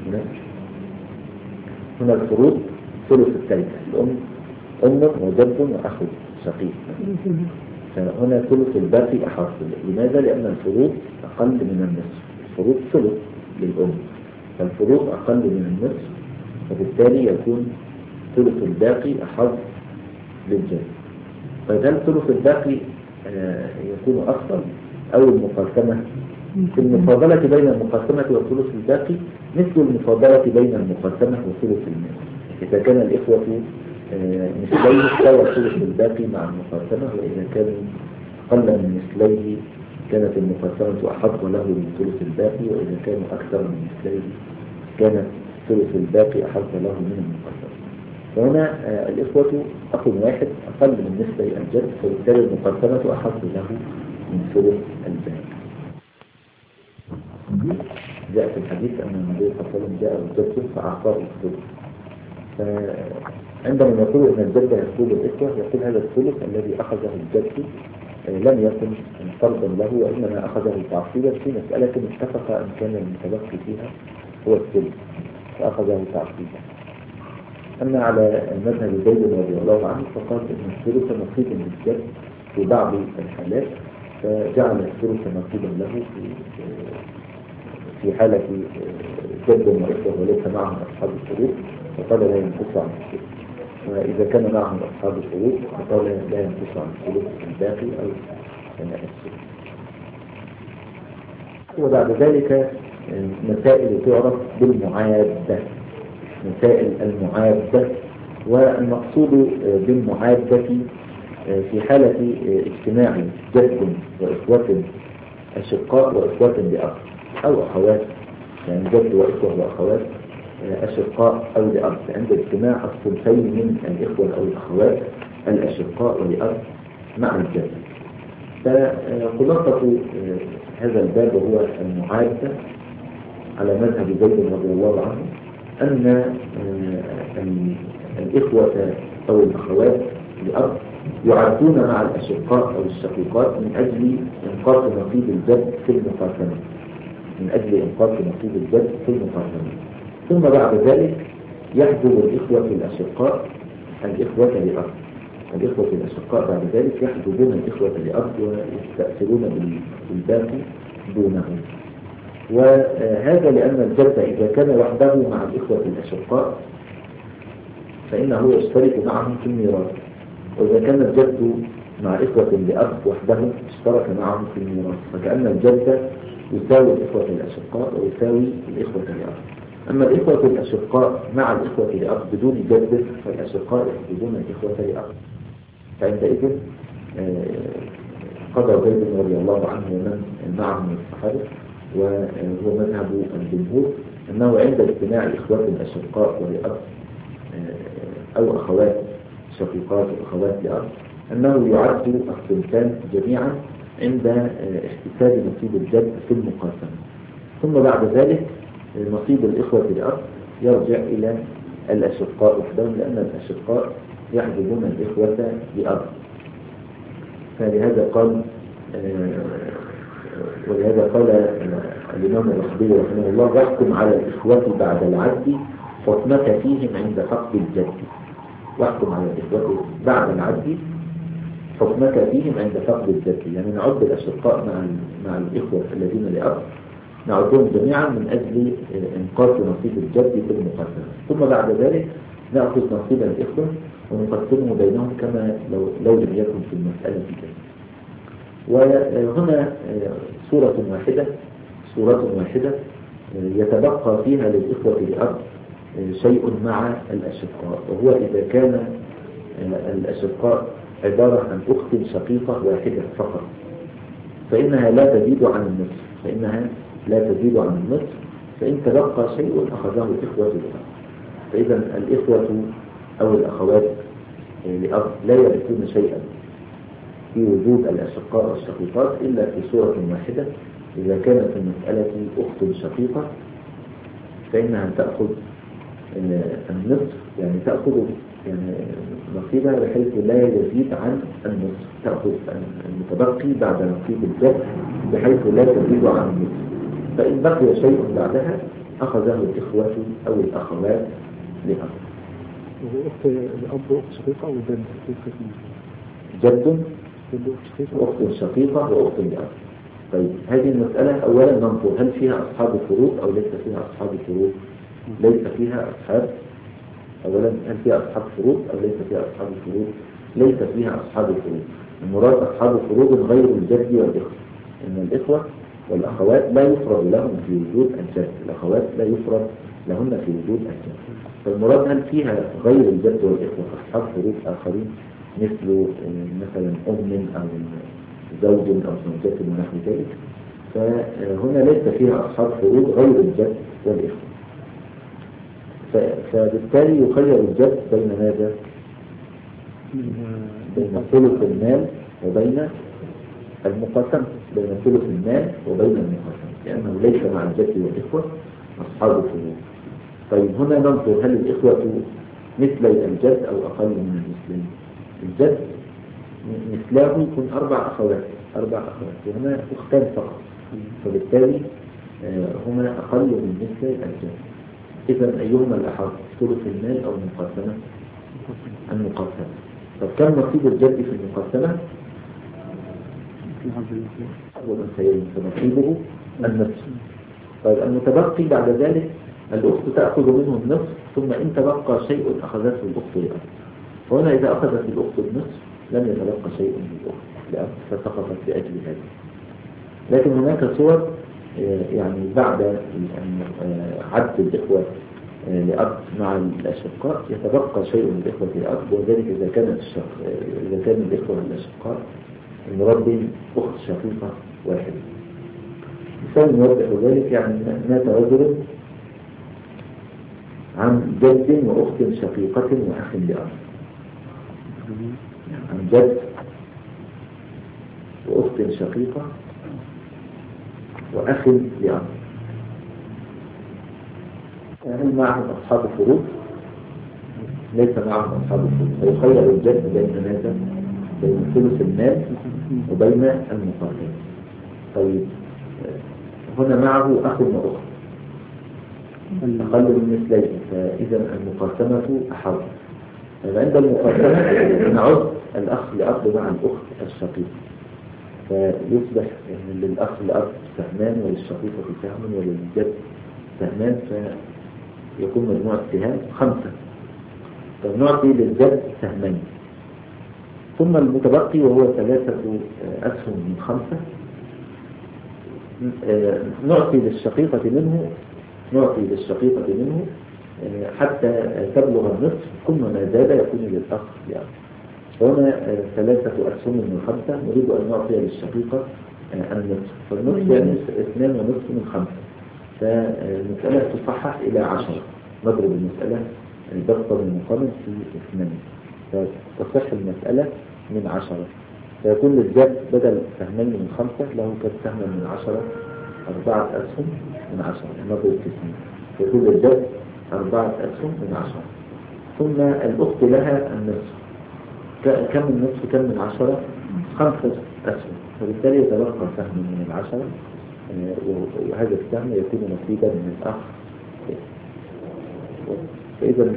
S2: هنا الفروض ثلث التركة، الأم أم وجد وأخ شقيق، فهنا ثلث الباقي أحظ. لماذا؟ لأن الفروض أقل من النصف، الفروض ثلث للأم فالفروض أقل من النصف، وبالتالي يكون ثلث الباقي أحظ للجد. طيب هل ثلث الباقي يكون أكثر أو المقاسمة؟ في المفاضلة بين المقاسمة والثلث الباقي مثل المفاضلة بين المقاسمة وثلث المال. إذا كان الإخوة مثليه استوى الثلث الباقي مع المقاسمة، وإذا كانوا أقل من مثليه كانت المقاسمة أحق له من ثلث الباقي، وإذا كانوا أكثر من مثليه كانت ثلث الباقي أحق له من المقاسمة. فهنا الإخوة أخ واحد أقل من مثل الجد، فبالتالي المقاسمة أحق له من ثلث الباقي. جاء في الحديث أن النبي صلى الله عليه وسلم جاء الجد فأعطاه الثلث. فعندما نقول أن الجد يحجب الإخوة يقول هذا الثلث الذي أخذه الجد لم يكن فرضا له، وإنما أخذه تعصيبا في مسألة اتفق أن كان المتبقي فيها هو الثلث فأخذه تعصيبا. أما على مذهب زيد رضي الله عنه فقال أن الثلث نصيب للجد في بعض الحالات، فجعل الثلث نصيبا له في حالة جد وإخوة وليس معهم أصحاب الشروط فقال لا ينقص عن الثلث، وإذا كان معهم أصحاب الشروط فقال لا ينقص عن الثلث الباقي أو الثلث. وبعد ذلك مسائل تعرف بالمعادة، مسائل المعادة. والمقصود بالمعادة في حالة اجتماع جد وإخوة أشقاء وإخوة لأب أو أخوات، يعني جد وإخوة وأخوات أشقاء أو لأب، عند اجتماع الصنفين من الإخوة أو الأخوات الأشقاء ولأب مع الجد. فخلاصة هذا الباب هو المعادة على مذهب زيد رضي الله عنه أن الإخوة أو الأخوات لأب يعدون مع الأشقاء أو الشقيقات من أجل إنقاذ نصيب الجد في المقاسمة، من أجل إنقاذ نصيب الجد في المقاسمة. ثم بعد ذلك يحجب الإخوة الأشقاء الإخوة لأب. الإخوة الأشقاء بعد ذلك يحجبون الإخوة لأب ويستأثرون بالباقي دونهم. وهذا لأن الجد إذا كان وحده مع الإخوة الأشقاء فإنه يشترك معهم في الميراث، وإذا كان الجد مع إخوة لأب وحده اشترك معهم في الميراث، فكأن الجد يساوي الإخوة الأشقاء ويساوي الإخوة لأب. أما الإخوة الأشقاء مع الإخوة لأب بدون جد فالأشقاء يحجبون الإخوة لأب. فعندئذ قضى زيد رضي الله عنه ومن معه من الصحابة، وهو مذهب الجمهور، أنه عند اجتماع إخوة الأشقاء ولأب أو أخوات شقيقات وأخوات لأب أنه يعد الثلثان جميعا عند احتساب نصيب الجد في المقاسمة. ثم بعد ذلك نصيب الإخوة لأب يرجع إلى الأشقاء وحدهم، لأن الأشقاء يحجبون الإخوة لأب. فلهذا قال ولهذا قال الإمام الرحبي رحمه الله: واحكم على الإخوة بعد العد حكمك فيهم عند فقد الجد. واحكم على الإخوة بعد العد حكمك فيهم عند فقد الجد، يعني نعد الأشقاء مع الإخوة الذين لأب نعدهم جميعا من أجل إنقاذ نصيب الجد في المقاسمة. ثم بعد ذلك نأخذ نصيب الإخوة ونقسمه بينهم كما لو لم يكن في المسألة كده. وهنا صورة واحدة يتبقى فيها للإخوة لأب شيء مع الأشقاء، وهو إذا كان الأشقاء عبارة عن أخت شقيقة واحدة فقط، فإنها لا تزيد عن النصف، فإن تبقى شيء أخذه الإخوة لأب. فإذا الإخوة أو الأخوات لأب لا يرثون شيئا في وجود الأشقاء والشقيقات إلا في صورة واحدة. إذا كانت المسألة أخت شقيقة فإنها تأخذ النصف، يعني تأخذ نصيبها بحيث لا يزيد عن النصف، تأخذ المتبقي بعد نصيب الجد بحيث لا تزيد عن النصف. فإن بقي شيء بعدها أخذه الإخوة أو الأخوات لأب.
S3: أخت الأب وأخت شقيقة أو
S2: جد وأخت شقيقة وأخت لأب. طيب هذه المسألة أولا ننظر هل فيها أصحاب فروض أو ليس فيها أصحاب فروض. ليس فيها أصحاب، أولا هل فيها أصحاب فروض أو ليس فيها أصحاب فروض؟ ليس فيها أصحاب فروض. المراد أصحاب فروض غير الجد والإخوة، إن الإخوة والأخوات لا يفرض لهم في وجود الجد، الأخوات لا يفرض لهن في وجود الجد. فالمراد هل فيها غير الجد والإخوة أصحاب فروض آخرين مثل مثلا أم أو زوج أو زوجة ونحو ذلك، فهنا ليس فيها أصحاب فروض غير الجد والإخوة. فبالتالي يخير الجد بين ماذا؟ بين ثلث المال وبين المقاسمة، بين ثلث المال وبين المقاسمة، لأنه ليس مع الجد والإخوة أصحاب فروض. طيب هنا ننظر هل الإخوة مثلي الجد أو أقل من المثلين. الجد مثله يكون أربع أخوات، وهنا أختان فقط، فبالتالي هما أقل من مثل الجد. إذا أيهما الأحق، ثلث المال أو المقاسمة؟ المقاسمة. طب كم نصيب الجد في المقاسمة؟ فنصيبه النصف. طيب المتبقي بعد ذلك الأخت تأخذ منه النصف، ثم إن تبقى شيء أخذته الأخت لأب. فهنا إذا أخذت الأخت النصف لم يتبقى شيء من الأخت لأب فسقطت لأجل هذا. لكن هناك صور يعني بعد عد الإخوة لأب مع الأشقاء يتبقى شيء من الإخوة لأب، وذلك إذا كان الإخوة الأشقاء المراد بهم أخت شقيقة واحدة. مثال يوضح ذلك، يعني مات رجل عن جد وأخت شقيقة وأخ لأب، عن جد وأخت شقيقة وأخ لأب. هل معهم أصحاب فروض؟ ليس معهم أصحاب فروض، فيخير الجد بين ماذا؟ بين ثلث المال وبين المقاسمة. طيب هنا معه أخ وأخت أقل من مثلين، فإذا المقاسمة أحر. عند المقاسمة نعد الأخ لأب مع الأخت الشقيق، فيصبح للأخ لأب سهمان وللشقيقة سهم وللجد سهمان، فيكون مجموع السهام 5. فنعطي للجد سهمين، ثم المتبقي وهو 3 أسهم من 5 نعطي للشقيقة منه حتى تبلغ النصف، ثم ما زاد يكون للأخ لأب. هنا 3 أسهم من 5 نريد أن نعطي للشقيقة النصف، فالنصف يعني 2.5 من 5، فالمسألة تصحح إلى 10. نضرب المسألة البسطة من مقام في 2، فتصح المسألة من 10، فيكون للجد بدل سهمين من 5 له كم سهم من 10 4 أسهم من 10. نضرب في 2 فيكون للجد 4 أسهم من 10. ثم الأخت لها النصف، كم النصف كم من 10؟ 5 أسهم، فبالتالي يتبقى سهم من 10، وهذا السهم يكون نصيبا من الأخ. فإذا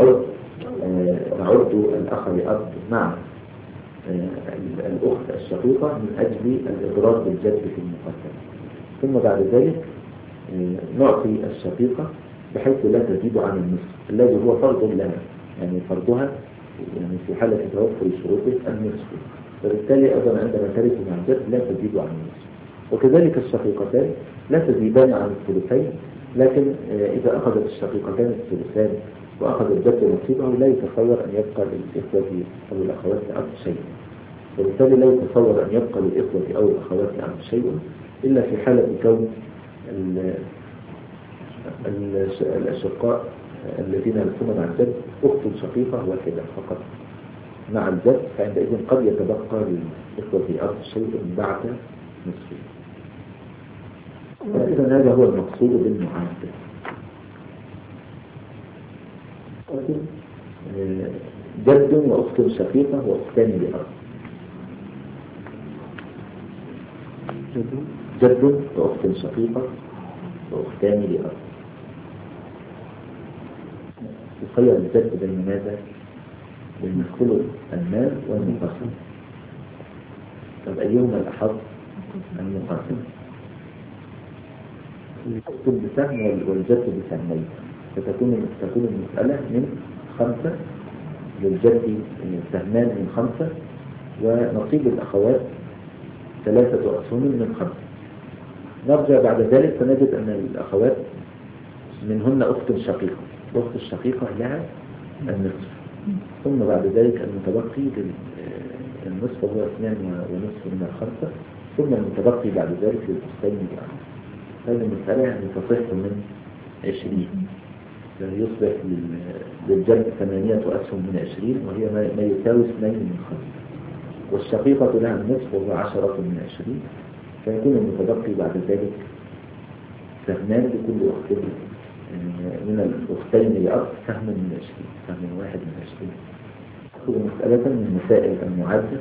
S2: نعد الأخ لأب مع الأخت الشقيقة من أجل الإضرار بالجد في المقاسمة. ثم بعد ذلك نعطي الشقيقة بحيث لا تزيد عن النصف الذي هو فرض لها، يعني فرضها يعني في حالة توفر شروطه النصف، فبالتالي أيضا عندما ترث مع الجد لا تزيد عن النصف. وكذلك الشقيقتان لا تزيدان عن الثلثين، لكن إذا أخذت الشقيقتان الثلثان وأخذ الجد نصيبه لا يتصور أن يبقى للإخوة أو الأخوات لأب شيء، وبالتالي لا يتصور أن يبقى للإخوة أو الأخوات لأب شيء إلا في حالة كون الأشقاء الذين يرثون مع الجد أخت شقيقة واحدة فقط مع الجد، فعندئذ قد يتبقى للإخوة أب شيء بعد نصفه. فإذا هذا هو المقصود بالمعادلة. جد وأخت شقيقة وأختان لأب. جد وأخت شقيقة وأختان لأب. يخير الجد بين ماذا؟ بين ثلث المال والمقاسمة. طب أيهما الأحظ؟ المقاسمة. الأخت بسهم والجد بسهمين، فتكون المسألة من 5 للجد سهمان من 5، ونصيب الأخوات 3 أسهم من 5. نرجع بعد ذلك فنجد أن الأخوات منهن أخت شقيقة، الأخت الشقيقة لها النصف، ثم بعد ذلك المتبقي للنصف هو 2.5 من 5، ثم المتبقي بعد ذلك للأختين الأخوات. هذه المسألة يعني تصح من 20، يصبح للجد 8 أسهم من 20، وهي ما يساوي 2 من 5، والشقيقة لها النصف وهو 10 من 20، فيكون المتبقي بعد ذلك سهمان لكل أخت من الأختين لأب سهم من 20، سهم واحد من 20. أخذ مسألة من مسائل المعادلة.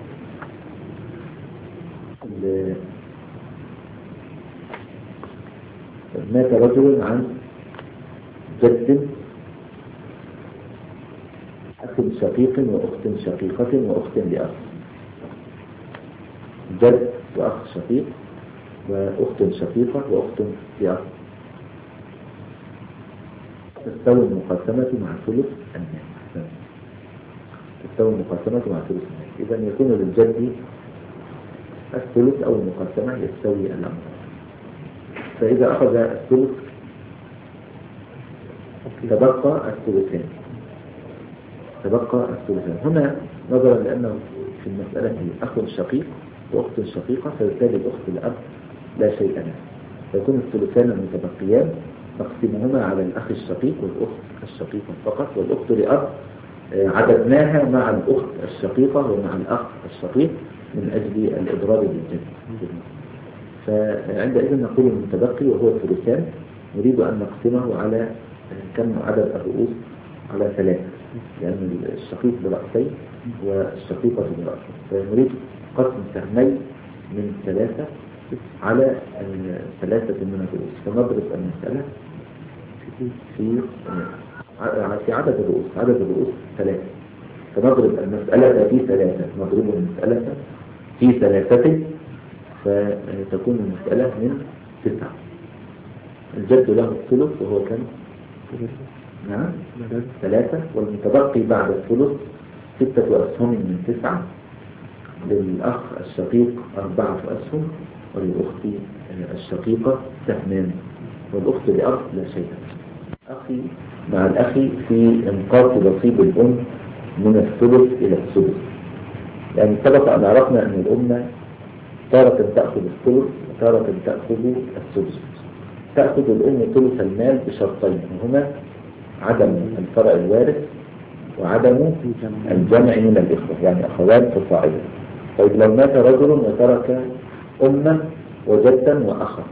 S2: مات رجل عن جد أخ شقيق وأخت شقيقة وأخت لأب. جد وأخ شقيق وأخت شقيقة وأخت لأب. تستوي المقاسمة مع ثلث المال. تستوي المقاسمة مع ثلث المال. إذا يكون للجد الثلث أو المقاسمة يستوي الأمر. فإذا أخذ الثلث تبقى الثلثان. هنا نظرا لأنه في المسألة أخ شقيق وأخت شقيقة، فبالتالي الأخت الأب لا شيء له، فيكون الثلثان المتبقيان نقسمهما على الأخ الشقيق والأخت الشقيقة فقط، والأخت لأب عددناها مع الأخت الشقيقة ومع الأخ الشقيق من أجل الإضرار بالجد. فعندئذ نقول المتبقي وهو الثلثان نريد أن نقسمه على كم عدد الرؤوس؟ على 3، لأن الشقيق برأسين والشقيقة برأسين، فنريد قسم سهمين من 3 على 3 من الرؤوس، فنضرب المسألة في عدد الرؤوس 3، فنضرب المسألة في 3، نضرب المسألة في 3 فتكون المسألة من 9. الجد له الثلث وهو كم؟ نعم 3، والمتبقي بعد الثلث 6 أسهم من 9، للأخ الشقيق 4 أسهم، وللأخت الشقيقة سهمان، والأخت لأخ لا شيء. أخي مع الأخ في إنقاص نصيب الأم من الثلث إلى السدس، يعني سبق أن عرفنا أن الأم تارة تأخذ الثلث وتارة تأخذ السدس. تأخذ الأم ثلث المال بشرطين، هما عدم الفرع الوارث وعدم الجمع من الإخوة، يعني أخوات فصاعدا. طيب لو مات رجل وترك أما وجدا وأخا،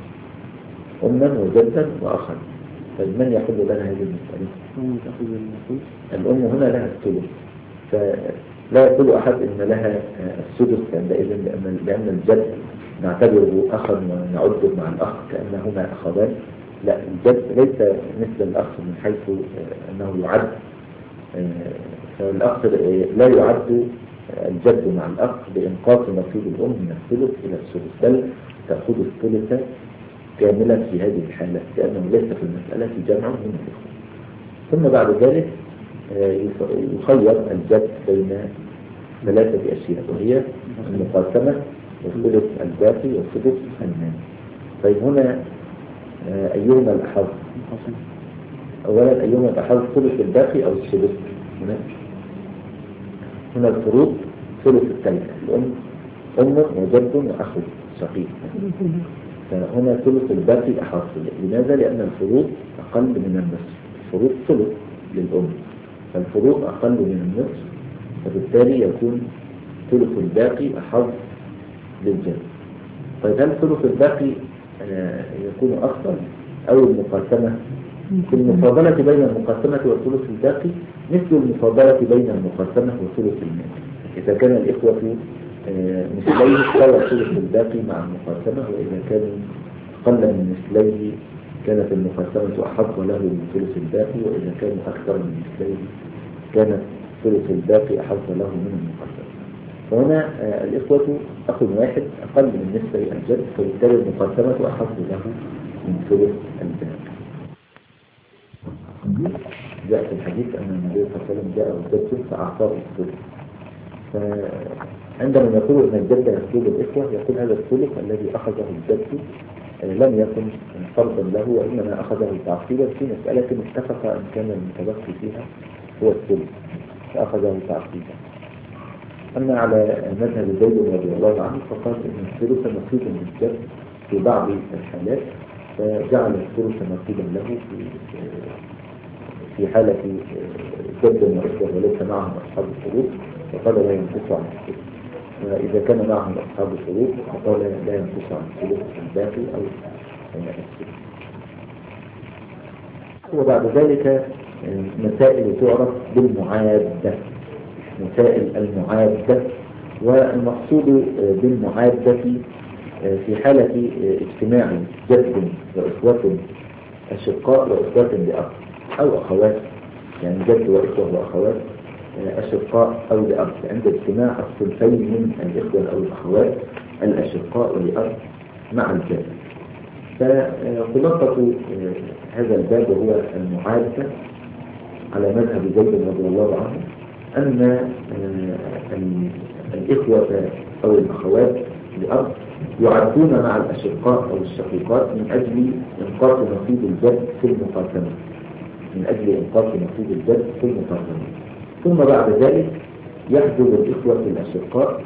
S2: طيب من يحل لنا هذه المسألة؟ الأم هنا لها الثلث، فلا يقول أحد إن لها السدس عندئذ، لأن الجد نعتبره أخا ونعده مع الأخ كأنهما أخوان. لا، الجد ليس مثل الأخ من حيث أنه يعد، فالأخ لا يعد الجد مع الأخ بإنقاص نصيب الأم من الثلث إلى السدس، بل تأخذ الثلث كاملا في هذه الحالة، لأنه ليس في المسألة جمع من الإخوة. ثم بعد ذلك يخير الجد بين 3 أشياء، وهي المقاسمة والثلث الباقي والسدس المال. طيب هنا أيهما الأحظ؟ أولا أيهما الأحظ، الثلث الباقي أو السدس؟ هنا الفروض ثلث الثلث، الأم وجد وأخ شقيق، فهنا ثلث الباقي أحظ. لماذا؟ لأن الفروض أقل من النصف، الفروض ثلث للأم، فالفروض أقل من النصف، فبالتالي يكون ثلث الباقي أحظ للجد. طيب هل ثلث الباقي يكون أفضل أو المقاسمة؟ في المفاضلة بين المقاسمة والثلث الباقي مثل المفاضلة بين المقاسمة وثلث المال. إذا كان الإخوة مثليه صار ثلث الباقي مع المقاسمة، وإذا كانوا أقل من مثليه كانت المقاسمة أحظ له من ثلث الباقي، وإذا كانوا أكثر من مثليه كانت ثلث الباقي أحظ له من المقاسمة. فهنا الإخوة أخ واحد أقل من نصف الجد، فبالتالي المقاسمة أحظ له من ثلث الباقي. جاء في الحديث أن النبي صلى الله عليه وسلم جاء الجد فأعطاه الثلث، فعندما نقول أن الجد يسلب الإخوة يقول هذا الثلث الذي أخذه الجد لم يكن فرضا له، وإنما أخذه تعصيبا في مسألة اتفق أن كان المتبقي فيها هو الثلث فأخذه تعصيبا. أما على مذهب زيد رضي الله عنه فقال إن الثلث نصيب للجد في بعض الحالات، فجعل الثلث نصيبا له في حالة جد وإخوة وليس معهم أصحاب الفروض، فقال لا ينقص عن الثلث، وإذا كان معهم أصحاب الفروض فقال لا ينقص عن الثلث الباقي أو الثلث. وبعد ذلك مسائل تعرف بالمعادة، مسائل المعادة. والمقصود بالمعادة في حالة اجتماع جد وإخوة أشقاء وإخوة لأب أو أخوات، يعني جد وإخوة وأخوات أشقاء أو لأب، عند اجتماع الصنفين من الإخوة أو الأخوات الأشقاء لأب مع الجد. فخلاصة هذا الباب وهو المعادة على مذهب زيد رضي الله عنه أن الإخوة أو الأخوات لأب يعدون مع الأشقاء أو الشقيقات من أجل إنقاص نصيب الجد في المقاسمة، ثم بعد ذلك يحجب الإخوة الأشقاء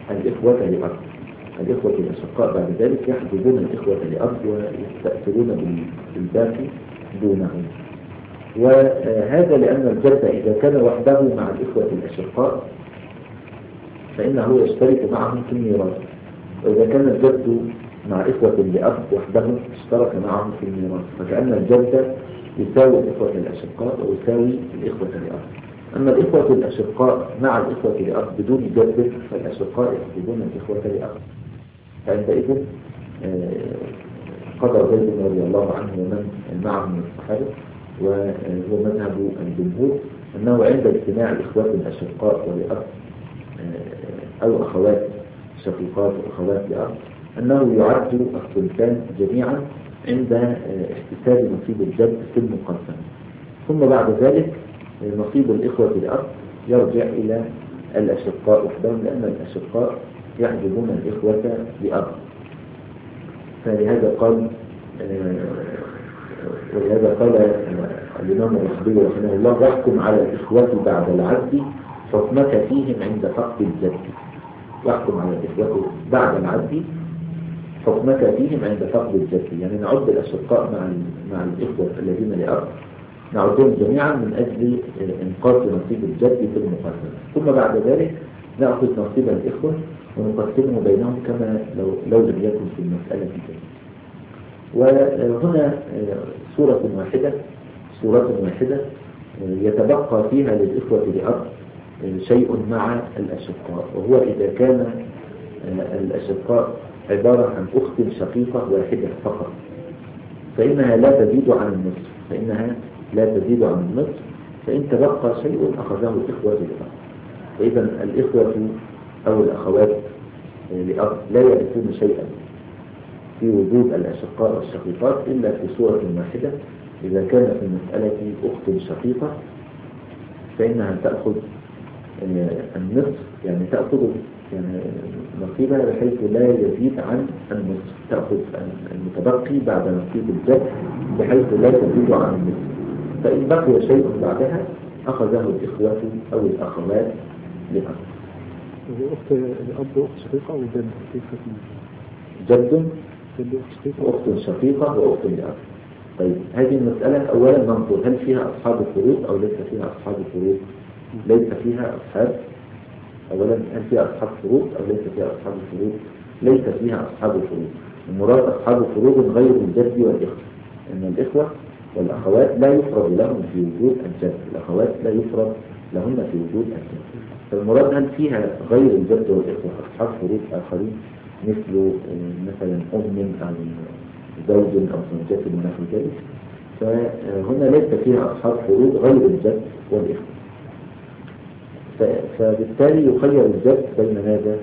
S2: الإخوة الأشقاء بعد ذلك يحجبون الإخوة لأب ويستأثرون بالباقي دونهم. وهذا لأن الجد إذا كان وحده مع الإخوة الأشقاء فإنه يشترك معهم في الميراث، وإذا كان الجد مع إخوة لأب وحده اشترك معهم في الميراث، فكأن الجد يساوي الإخوة الأشقاء ويساوي الإخوة لأب. أما الإخوة الأشقاء مع الإخوة لأب بدون جد فالأشقاء يحجبون الإخوة لأب. فعندئذ قضى زيد رضي الله عنه ومن معه من الصحابة وهو مذهب الجمهور أنه عند اجتماع الإخوة الأشقاء ولأب أو أخوات شقيقات وأخوات لأب أنه يعد الثلثان جميعا عند احتساب نصيب الجد في المقسمة. ثم بعد ذلك نصيب الإخوة لأب يرجع إلى الأشقاء وحدهم لأن الأشقاء يحجبون الإخوة لأب. فلهذا قال الإمام الرحبي رحمه الله يحكم على الإخوة بعد العد حكمك فيهم عند فقد الجد. يحكم على الإخوة بعد العد حكمك فيهم عند فقد الجد، يعني نعد الأشقاء مع الإخوة الذين لأب نعدهم جميعا من أجل إنقاذ نصيب الجد في المقسمة. ثم بعد ذلك نأخذ نصيب الإخوة ونقسمه بينهم كما لو لم يكن في المسألة كده. وهنا سورة واحدة يتبقى فيها للإخوة لأب شيء مع الأشقاء، وهو إذا كان الأشقاء عبارة عن أخت شقيقة واحدة فقط فإنها لا تزيد عن النصف، فإن تبقى شيء أخذه الإخوة لأب. فإذا الإخوة أو الأخوات لأب لا يرثون شيئا في وجود الأشقاء والشقيقات إلا في صورة واحدة. إذا كان في المسألة أخت شقيقة فإنها تأخذ النصف، يعني تأخذ نصيبها بحيث لا يزيد عن النصف، تأخذ المتبقي بعد نصيب الجد بحيث لا يزيد عن النصف. فإن بقي شيء بعدها أخذه الإخوة أو الأخوات لأب.
S3: أخت الأب أخت شقيقة وجد
S2: جد أخت شقيقة وأخت لأب. طيب هذه المسألة أولا ننظر هل فيها أصحاب الفروض أو ليس فيها أصحاب الفروض. ليس فيها أصحاب، أولا هل فيها أصحاب فروض أو ليس فيها أصحاب الفروض. ليس فيها أصحاب الفروض. المراد أصحاب الفروض غير الجد والإخوة، إن الإخوة والأخوات لا يفرض لهم في وجود الجد، الأخوات لا يفرض لهن في وجود الجد. فالمراد هل فيها غير الجد والإخوة أصحاب فروض آخرين مثل مثلا أم أو زوج أو زوجات من نحو ذلك، فهنا ليس فيها أصحاب فروض غير الجد والإخوة. فبالتالي يخير الجد بين ماذا؟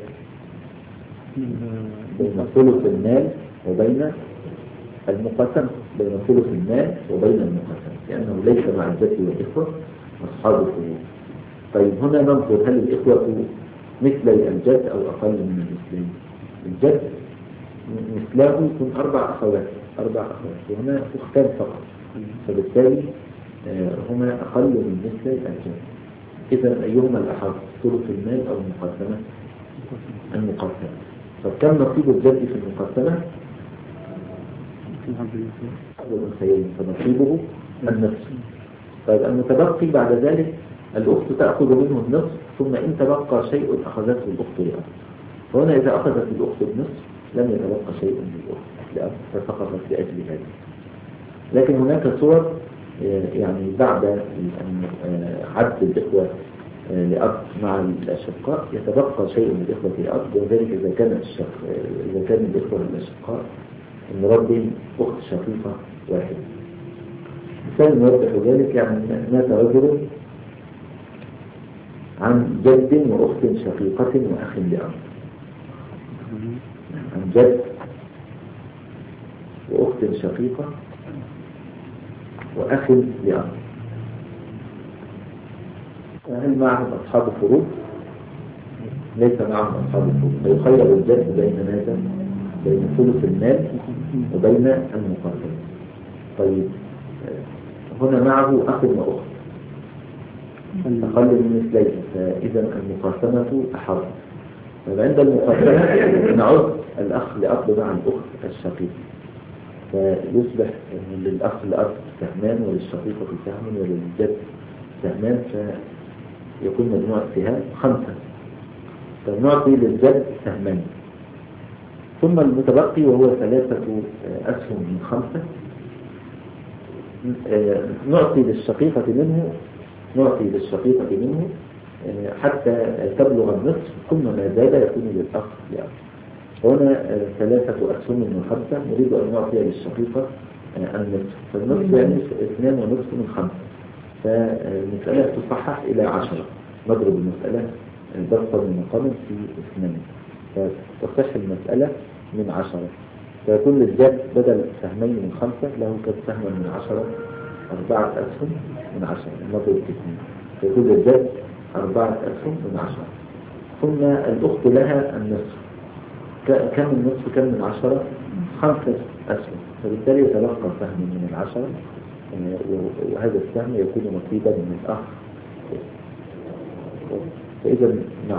S2: بين ثلث المال وبين المقاسمة، بين ثلث المال وبين المقاسمة، لأنه ليس مع الجد والإخوة أصحاب الفروض. طيب هنا ننظر هل الإخوة مثلي الجد أو أقل من المثلين. الجد مثله يكون 4 أخوات وهنا أختان فقط، فبالتالي هما أقل من مثلي الجد. إذا أيهما الأحق، ثلث المال أو المقاسمة. فكم نصيب الجد في المقاسمة؟ فنصيبه النصف. طيب المتبقي بعد ذلك الأخت تأخذ منه النصف، ثم إن تبقى شيء أخذته الأخت لأب. فهنا إذا أخذت الأخت النصف لم يتبقى شيء من الأخت لأب فسقطت لأجل هذا. لكن هناك صور يعني بعد عد الإخوة لأب مع الأشقاء يتبقى شيء من الإخوة لأب، وذلك إذا كان الإخوة الأشقاء المراد بهم أخت شقيقة واحدة. مثال يوضح ذلك، يعني مات رجل عن جد وأخت شقيقة وأخ لأب، عن جد وأخت شقيقة وأخ لأب. هل معهم أصحاب الفروض؟ ليس معهم أصحاب الفروض، فيخير الجد بين ماذا؟ بين ثلث المال وبين المقاسمة. طيب هنا معه أخ وأخت أقل من مثليه، فإذا المقاسمة أحر. فعند المقاسمة نعد الأخ لأب مع الأخت الشقيقة، فيصبح للأخ لأب سهمان وللشقيقة سهم وللجد سهمان، فيكون مجموع السهام 5. فنعطي للجد سهمان، ثم المتبقي وهو 3 أسهم من 5 نعطي للشقيقة منه نعطي للشقيقة منه حتى تبلغ النصف، ثم ما زاد يكون للأخ لأخ. هنا 3 أسهم من 5 نريد أن نعطي للشقيقة النصف، فالنصف يعني 2.5 من 5، فالمسألة تصحح إلى 10. نضرب المسألة ضربا مقاما في 2، فتصح المسألة من 10، فيكون للذات بدل سهمين من 5 له كم سهم من 10؟ 4 أسهم من 10 نضرب في 2، فيكون للذات 4 أسهم من 10. ثم الأخت لها النصف، كم النصف كم من 10؟ 5 أسهم، فبالتالي يتلقى سهم من 10، وهذا السهم يكون نصيبا من الأخ. فإذا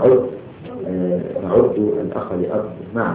S2: نعد الأخ لأب مع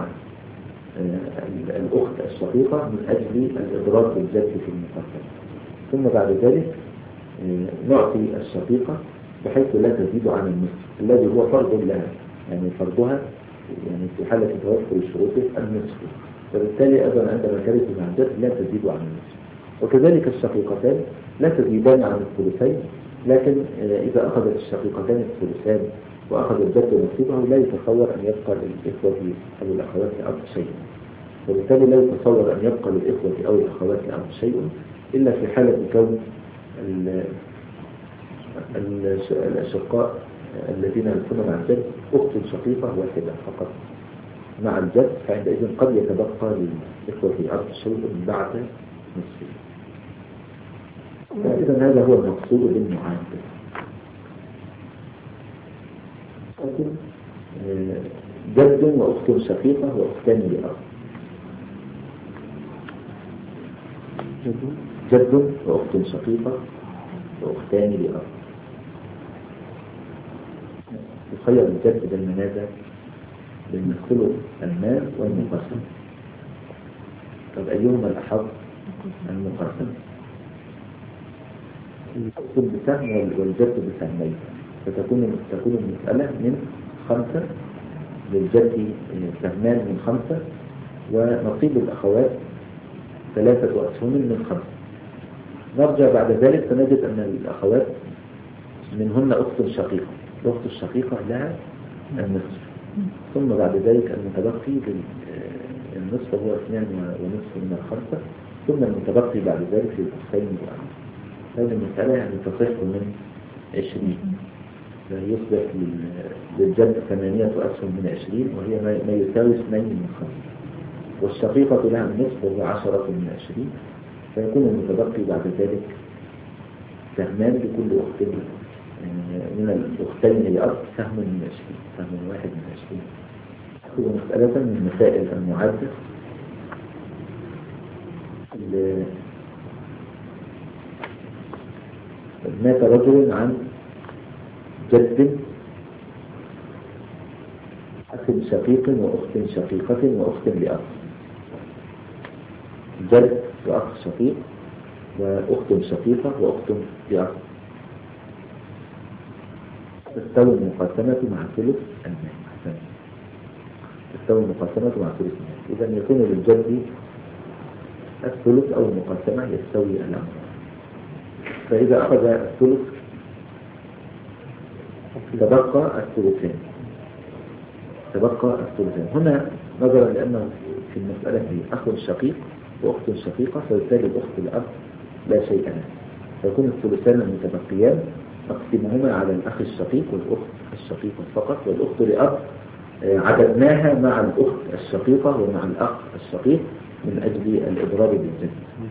S2: الأخت الشقيقة من أجل الإضرار بالجد في المقدم. ثم بعد ذلك نعطي الشقيقة بحيث لا تزيد عن النصف الذي هو فرض لها، يعني فرضها يعني في حالة توفر الشروط النصف، فبالتالي أيضا عندما ترث مع الجد لا تزيد عن النصف. وكذلك الشقيقتان لا تزيدان عن الثلثين، لكن إذا أخذت الشقيقتان الثلثان وأخذ الجد نصيبه لا يتصور أن يبقى للإخوة أو الأخوات لأب شيء، وبالتالي لا يتصور أن يبقى للإخوة أو الأخوات لأب شيء إلا في حالة كون الأشقاء الذين يكونوا مع الجد أخت شقيقة واحدة فقط مع الجد، فعندئذ قد يتبقى للإخوة أب شيء بعد نصفه. فإذا هذا هو المقصود بالمعادلة. جد وأخت شقيقة وأختان لأب. جد وأخت شقيقة وأختان لأب. يخير الجد بالمنازع بين الثلث المال والمقسم. طب أيهما الأحق؟ المقسم. الأخت بسهم والجد بسهمين، فتكون المسألة من 5 للجد سهمان من 5، ونصيب الأخوات 3 أسهم من 5. نرجع بعد ذلك فنجد أن الأخوات منهن أخت شقيقة، الأخت الشقيقة لها النصف، ثم بعد ذلك المتبقي النصف هو 2.5 من 5، ثم المتبقي بعد ذلك للأختين والأخوات. هذه المسألة يعني تصح من 20، يصبح للجد 8 أسهم من 20، وهي ما يساوي 2 من 5، والشقيقة لها النصف وهو 10 من 20، فيكون المتبقي بعد ذلك سهمان لكل أخت من الأختين لأب سهم من 20، سهم واحد من 20. هو مسألة من مسائل المعادلة. مات رجل عن جد أخ شقيق وأخت شقيقة وأخت لأب. جد وأخ شقيق وأخت شقيقة وأخت لأب. تستوي المقاسمة مع ثلث المال. تستوي المقاسمة مع ثلث المال. إذا يكون للجد الثلث أو المقاسمة يستوي الأمر. فإذا أخذ الثلث تبقى الثلثين. هنا نظرا لأنه في المسألة دي أخ شقيق وأخت شقيقة، فبالتالي الأخت الأب لا شيء لها، فيكون الثلثان المتبقيان نقسمهما على الأخ الشقيق والأخت الشقيقة فقط، والأخت لأب عددناها مع الأخت الشقيقة ومع الأخ الشقيق من أجل الإضرار بالجد.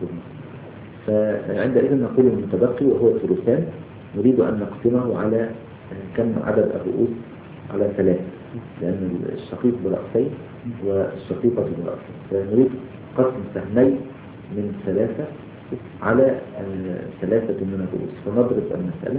S2: فعندئذ نقول المتبقي وهو الثلثان نريد أن نقسمه على كم عدد الرؤوس؟ على 3، لأن الشقيق برأسين والشقيقة برأسين، فنريد قسم سهمين من 3 على 3 من الرؤوس، فنضرب المسألة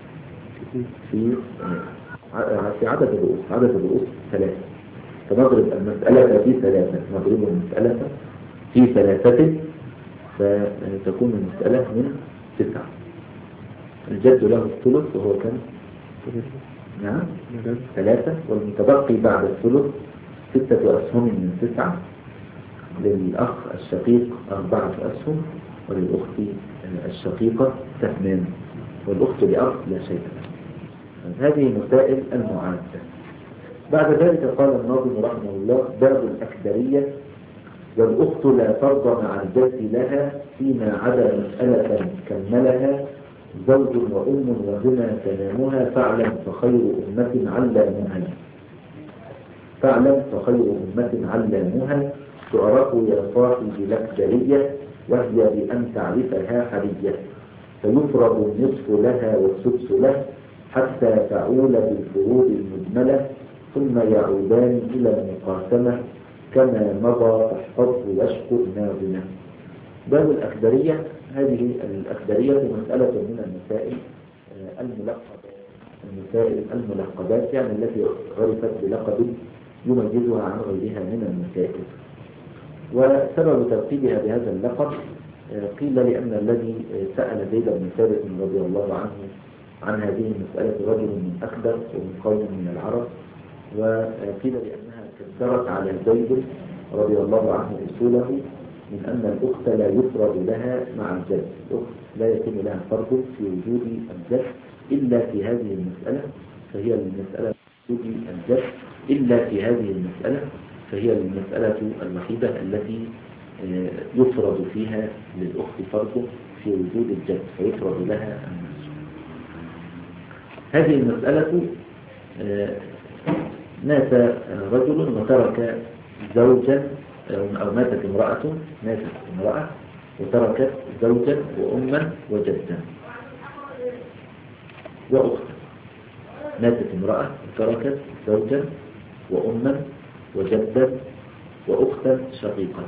S2: في عدد الرؤوس. عدد الرؤوس 3، فنضرب المسألة في 3، نضرب المسألة في 3 فتكون المسألة من 9. الجد له الثلث وهو كم؟ نعم 3، والمتبقي بعد الثلث 6 أسهم من 9، للأخ الشقيق 4 أسهم، وللأخت الشقيقة سهمان. والأخت لأب لا شيء لها. هذه مسائل المعادة. بعد ذلك قال الناظم رحمه الله: باب الأكدرية: والأخت لا فرض مع الجد لها فيما عدا مسألة كملها زوج وأم وهما تمامها فاعلم فخير أمة علامها. فاعلم فخير أمة علامها تعرف يا صاحب الأكدرية وهي بأن تعرفها حرية. فيفرض النصف لها والسدس له حتى تعول بالفروض المجملة ثم يعودان إلى المقاسمة كما مضى فاحفظه واشكر ناظمه. باب الأكدرية: هذه الأكدرية مسألة من المسائل الملقبات يعني التي عرفت بلقب يميزها عن غيرها من المسائل. وسبب ترتيبها بهذا اللقب قيل لأن الذي سأل زيد بن ثابت رضي الله عنه عن هذه المسألة رجل من أكدر ومن قوم من العرب، وقيل لأنها كدرت على زيد رضي الله عنه أصوله من أن الأخت لا يفرض لها مع الجد. الأخت لا يتم لها فرض في وجود الجد إلا في هذه المسألة، فهي المسألة وجود الجد إلا في هذه المسألة، فهي المسألة الوحيدة التي يفرض فيها للأخت فرض في وجود الجد فيفرض لها النصف. هذه المسألة مات رجل وترك زوجا، أو ماتت امرأة وتركت زوجا وأما وجدا وأختا. ماتت امرأة وتركت زوجا وأما وجدا وأختا شقيقة.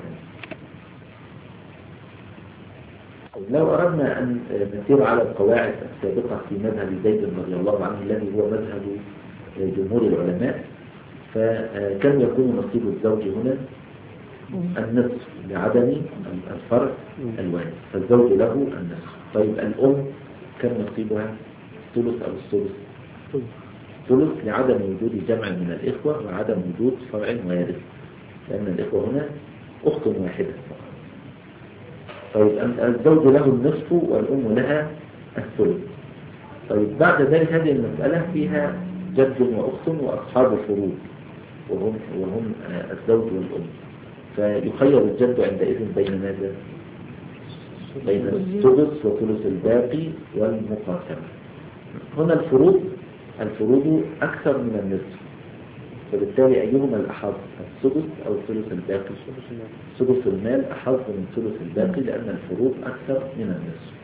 S2: لو أردنا أن نسير على القواعد السابقة في مذهب زيد رضي الله عنه الذي هو مذهب جمهور العلماء، فكم يكون نصيب الزوج هنا؟ النصف لعدم الفرق الوارث، فالزوج له النصف. طيب الأم كم نصيبها؟ ثلث أو الثلث؟ ثلث لعدم وجود جمع من الإخوة وعدم وجود فرع وارث، لأن الإخوة هنا أخت واحدة. طيب الزوج له النصف والأم لها الثلث. طيب بعد ذلك هذه المسألة فيها جد وأخت وأصحاب فروض وهم الزوج والأم، فيخير الجد عندئذ بين ماذا؟ بين السدس وثلث الباقي والمقاسمة. هنا الفروض أكثر من النصف، فبالتالي أيهما الأحظ؟ السدس أو الثلث الباقي؟ سدس المال أحظ من ثلث الباقي لأن الفروض أكثر من النصف.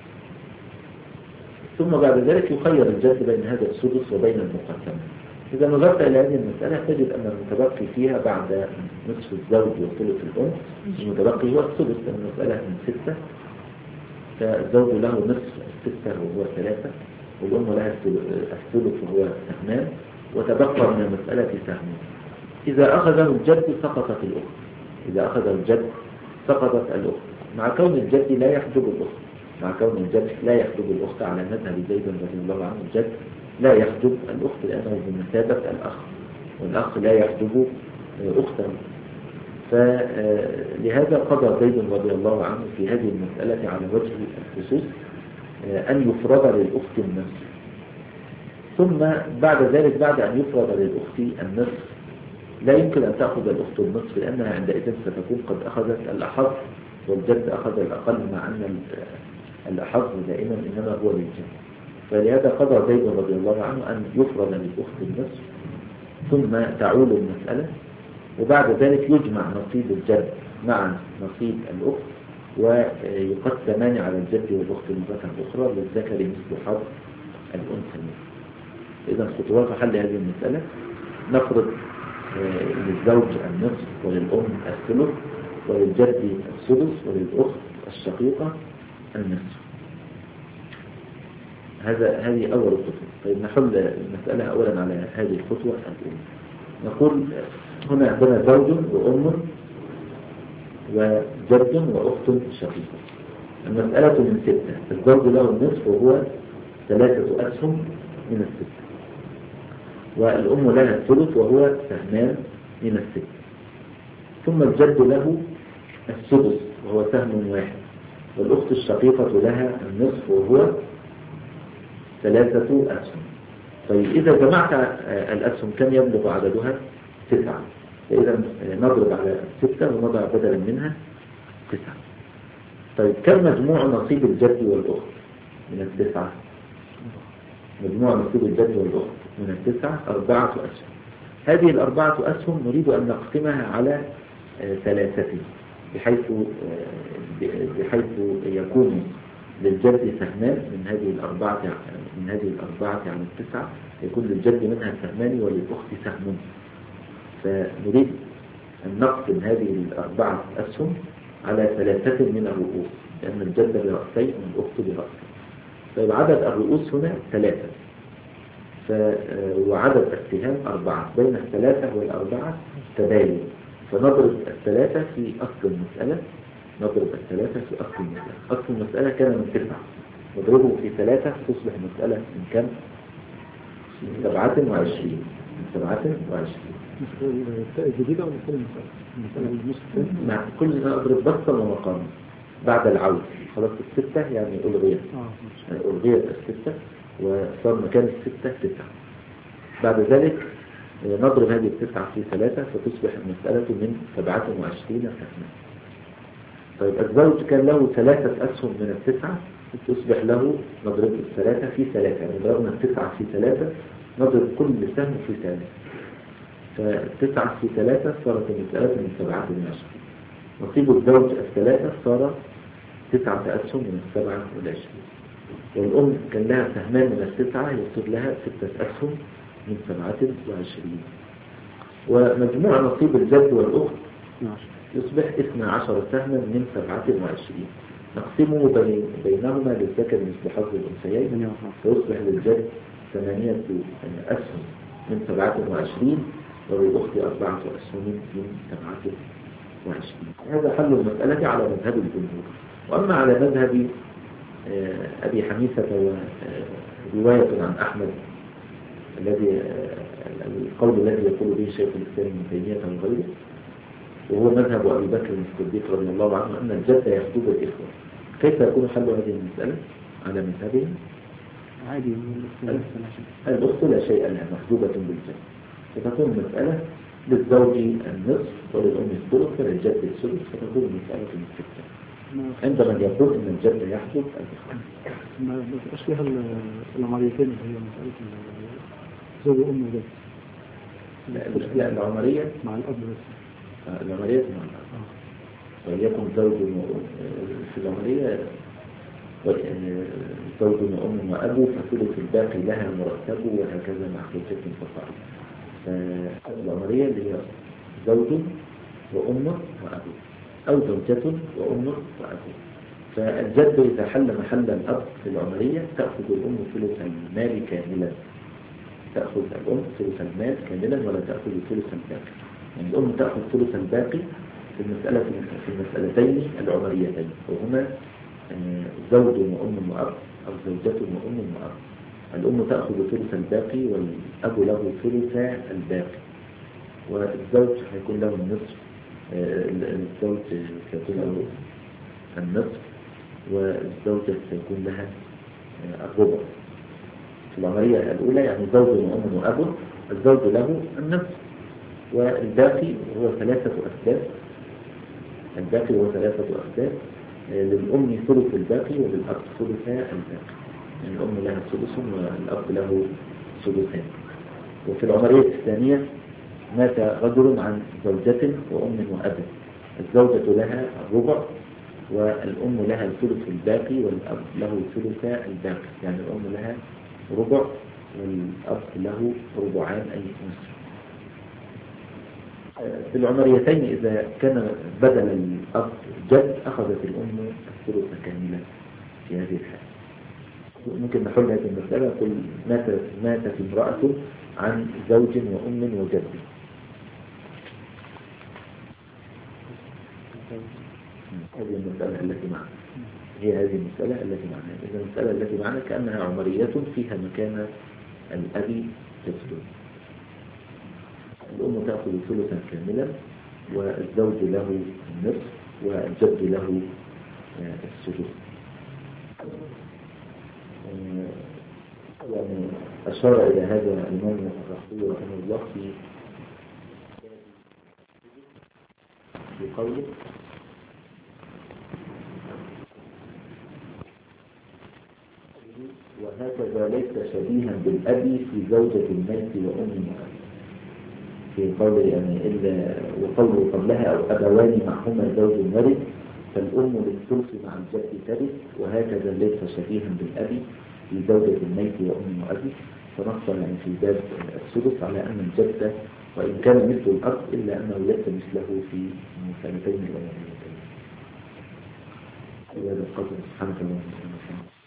S2: ثم بعد ذلك يخير الجد بين هذا السدس وبين المقاسمة. إذا نظرت إلى هذه المسألة تجد أن المتبقي فيها بعد نصف الزوج وثلث الأم المتبقي هو السدس، لأن المسألة من 6، فالزوج له نصف 6 وهو 3، والأم لها الثلث وهو 2، وتبقى من المسألة سهمين. إذا أخذه الجد سقطت الأخت، إذا أخذ الجد سقطت الأخت، مع كون الجد لا يحجب الأخت على مذهب زيد رضي الله عنه. الجد لا يحجب الأخت لأنه بمثابة الأخ، والأخ لا يحجب أخته. فلهذا قضى زيد رضي الله عنه في هذه المسألة على وجه الخصوص أن يفرض للأخت النصف. ثم بعد ذلك بعد أن يفرض للأخت النصف لا يمكن أن تأخذ الأخت النصف، لأنها عندئذ ستكون قد أخذت الأحظ والجد أخذ الأقل، مع أن الأحظ دائما إنما هو للجد. فلهذا قضى زيد رضي الله عنه أن يفرض للأخت النصف، ثم تعول المسألة، وبعد ذلك يجمع نصيب الجد مع نصيب الأخت ويقسمان على الجد والأخت مرة أخرى للذكر مثل حظ الأنثى. إذا خطوات حل هذه المسألة: نفرض للزوج النصف وللأم الثلث وللجد السدس وللأخت الشقيقة النصف. هذه أول خطوة. طيب نحل المسألة أولا على هذه الخطوة الأولى. نقول هنا عندنا زوج وأم وجد وأخت شقيقة. المسألة من 6، الزوج له النصف وهو 3 أسهم من 6، والأم لها الثلث وهو 2 من 6، ثم الجد له السدس وهو 1 سهم، والأخت الشقيقة لها النصف وهو 3 أسهم. طيب إذا جمعت الأسهم كم يبلغ عددها؟ 9. فإذا نضرب على 6 ونضع بدلا منها 9. طيب كم مجموع نصيب الجد والأخت من 9؟ مجموع نصيب الجد والأخت من 9 4 أسهم. هذه 4 أسهم نريد أن نقسمها على 3 بحيث يكون للجد سهمان من هذه الأربعة على 9، يكون للجد منها سهمان وللأخت سهم. فنريد أن نقسم هذه 4 أسهم على 3 من الرؤوس، لأن الجد برأسين والأخت برأسين. طيب عدد الرؤوس هنا 3، وعدد السهام 4، بين 3 و4 تباين. فنضرب 3 في أصل المسألة. أصل المسألة كان من 9، نضربه في 3 تصبح المسألة من كم؟ من 27.
S3: جديدة ولا كل المسألة النص الثاني؟
S2: مع كل ما أضرب بسطا ومقاما بعد العود. خلاص 6 يعني ألغيت. ألغيت 6 وصار مكان 6 9. بعد ذلك نضرب هذه 9 في 3 فتصبح المسألة من 27 سهما. طيب الزوج كان له 3 أسهم من 9، تصبح له نضرب 3 في 3، يعني ضربنا 9 في 3 نضرب كل سهم في 3، ف9 في 3 صارت المسألة من 27. نصيب الزوج 3 صار 9 أسهم من 27. والأم كان لها سهمان من 9 يصير لها 6 أسهم من 27. ومجموع نصيب الجد والأخت يصبح 12 سهما من 27. نقسمه بينهما للذكر مثل حظ الأنثيين، فيصبح للجد 8 أسهم من 27 وللأخت 4 أسهم من 27. هذا حل المسألة على مذهب الجمهور. وأما على مذهب أبي حنيفة ورواية عن أحمد القول الذي يقول به شيخ الإسلام ابن تيمية وغيره، وهو مذهب أبي بكر الصديق رضي الله عنه، أن الجد يخطب الإخوة. كيف يكون حل هذه المسألة على مذهبهم؟
S3: عادي
S2: الأخت لا شيء لها محجوبة بالجد، فتكون المسألة للزوج النصف وللأم الثلث وللجد الثلث، فتكون المسألة مستقبة. عندما يقول أن الجد يحجب الإخوة
S3: ما تبقاش فيها العمريتين اللي هي مسألة زوج وأم وجد.
S2: لا العمرية
S3: مع الأب بس.
S2: العمرية مع الأب. وليكن زوج في العمرية زوج وأم وأبو فثلث الباقي لها مرتب وهكذا مع زوجة فصاعد. العمرية اللي هي زوج وأم وأبو أو زوجة وأم وأبو. فالجد إذا حل محل الأب في العمرية تأخذ الأم ثلث المال كاملا، تأخذ الأم ثلث المال كاملا ولا تأخذ ثلث الباقي. يعني الأم تأخذ ثلث الباقي في المسألتين العمريتين، وهما زوج وأم وأب أو زوجة وأم وأب. الأم تأخذ ثلث الباقي والأب له ثلث الباقي، والزوج هيكون له النصف. الزوج سيكون له النصف والزوجة سيكون لها الربع. في العملية الأولى يعني زوج وأم وأب، الزوج له النصف والباقي هو 3 أسداد. الباقي هو 3 أسداد، للأم ثلث الباقي وللأب ثلث الباقي. يعني الأم لها ثلث والأب له ثلثان. وفي العملية الثانية مات رجل عن زوجة وأم وأب، الزوجة لها الربع والأم لها الثلث الباقي والأب له ثلث الباقي. يعني الأم لها ربع والأب له ربعان أي نصف. في العمريتين إذا كان بدل الأب جد أخذت الأم الثلث كاملا في هذه الحالة. ممكن نحل هذه المسألة. قل ماتت امرأة عن زوج وأم وجد. هذه المسألة التي معنا هي هذه المسألة التي معنا. إذا المسألة التي معنا كأنها عمرية فيها مكان الأب تسلم. الأم تأخذ ثلثا كاملا والزوج له النصف والجد له السدس. يعني أشار إلى هذا الإمام الرحيل رحمه الله في قوله وهكذا ليس شبيها بالأبي في زوجة الميت وأمه في قوله يعني إلا وقوله قبلها أو أبوان معهما زوج ورث فالأم للثلث مع الجد ترث وهكذا ليس شبيها بالأبي في زوجة الميت وأم وأبي فنص يعني في باب الثلث على أن الجد وإن كان مثل الأب إلا أنه ليس مثله في المسألتين الأولانيتين. هذا القدر سبحانه وتعالى.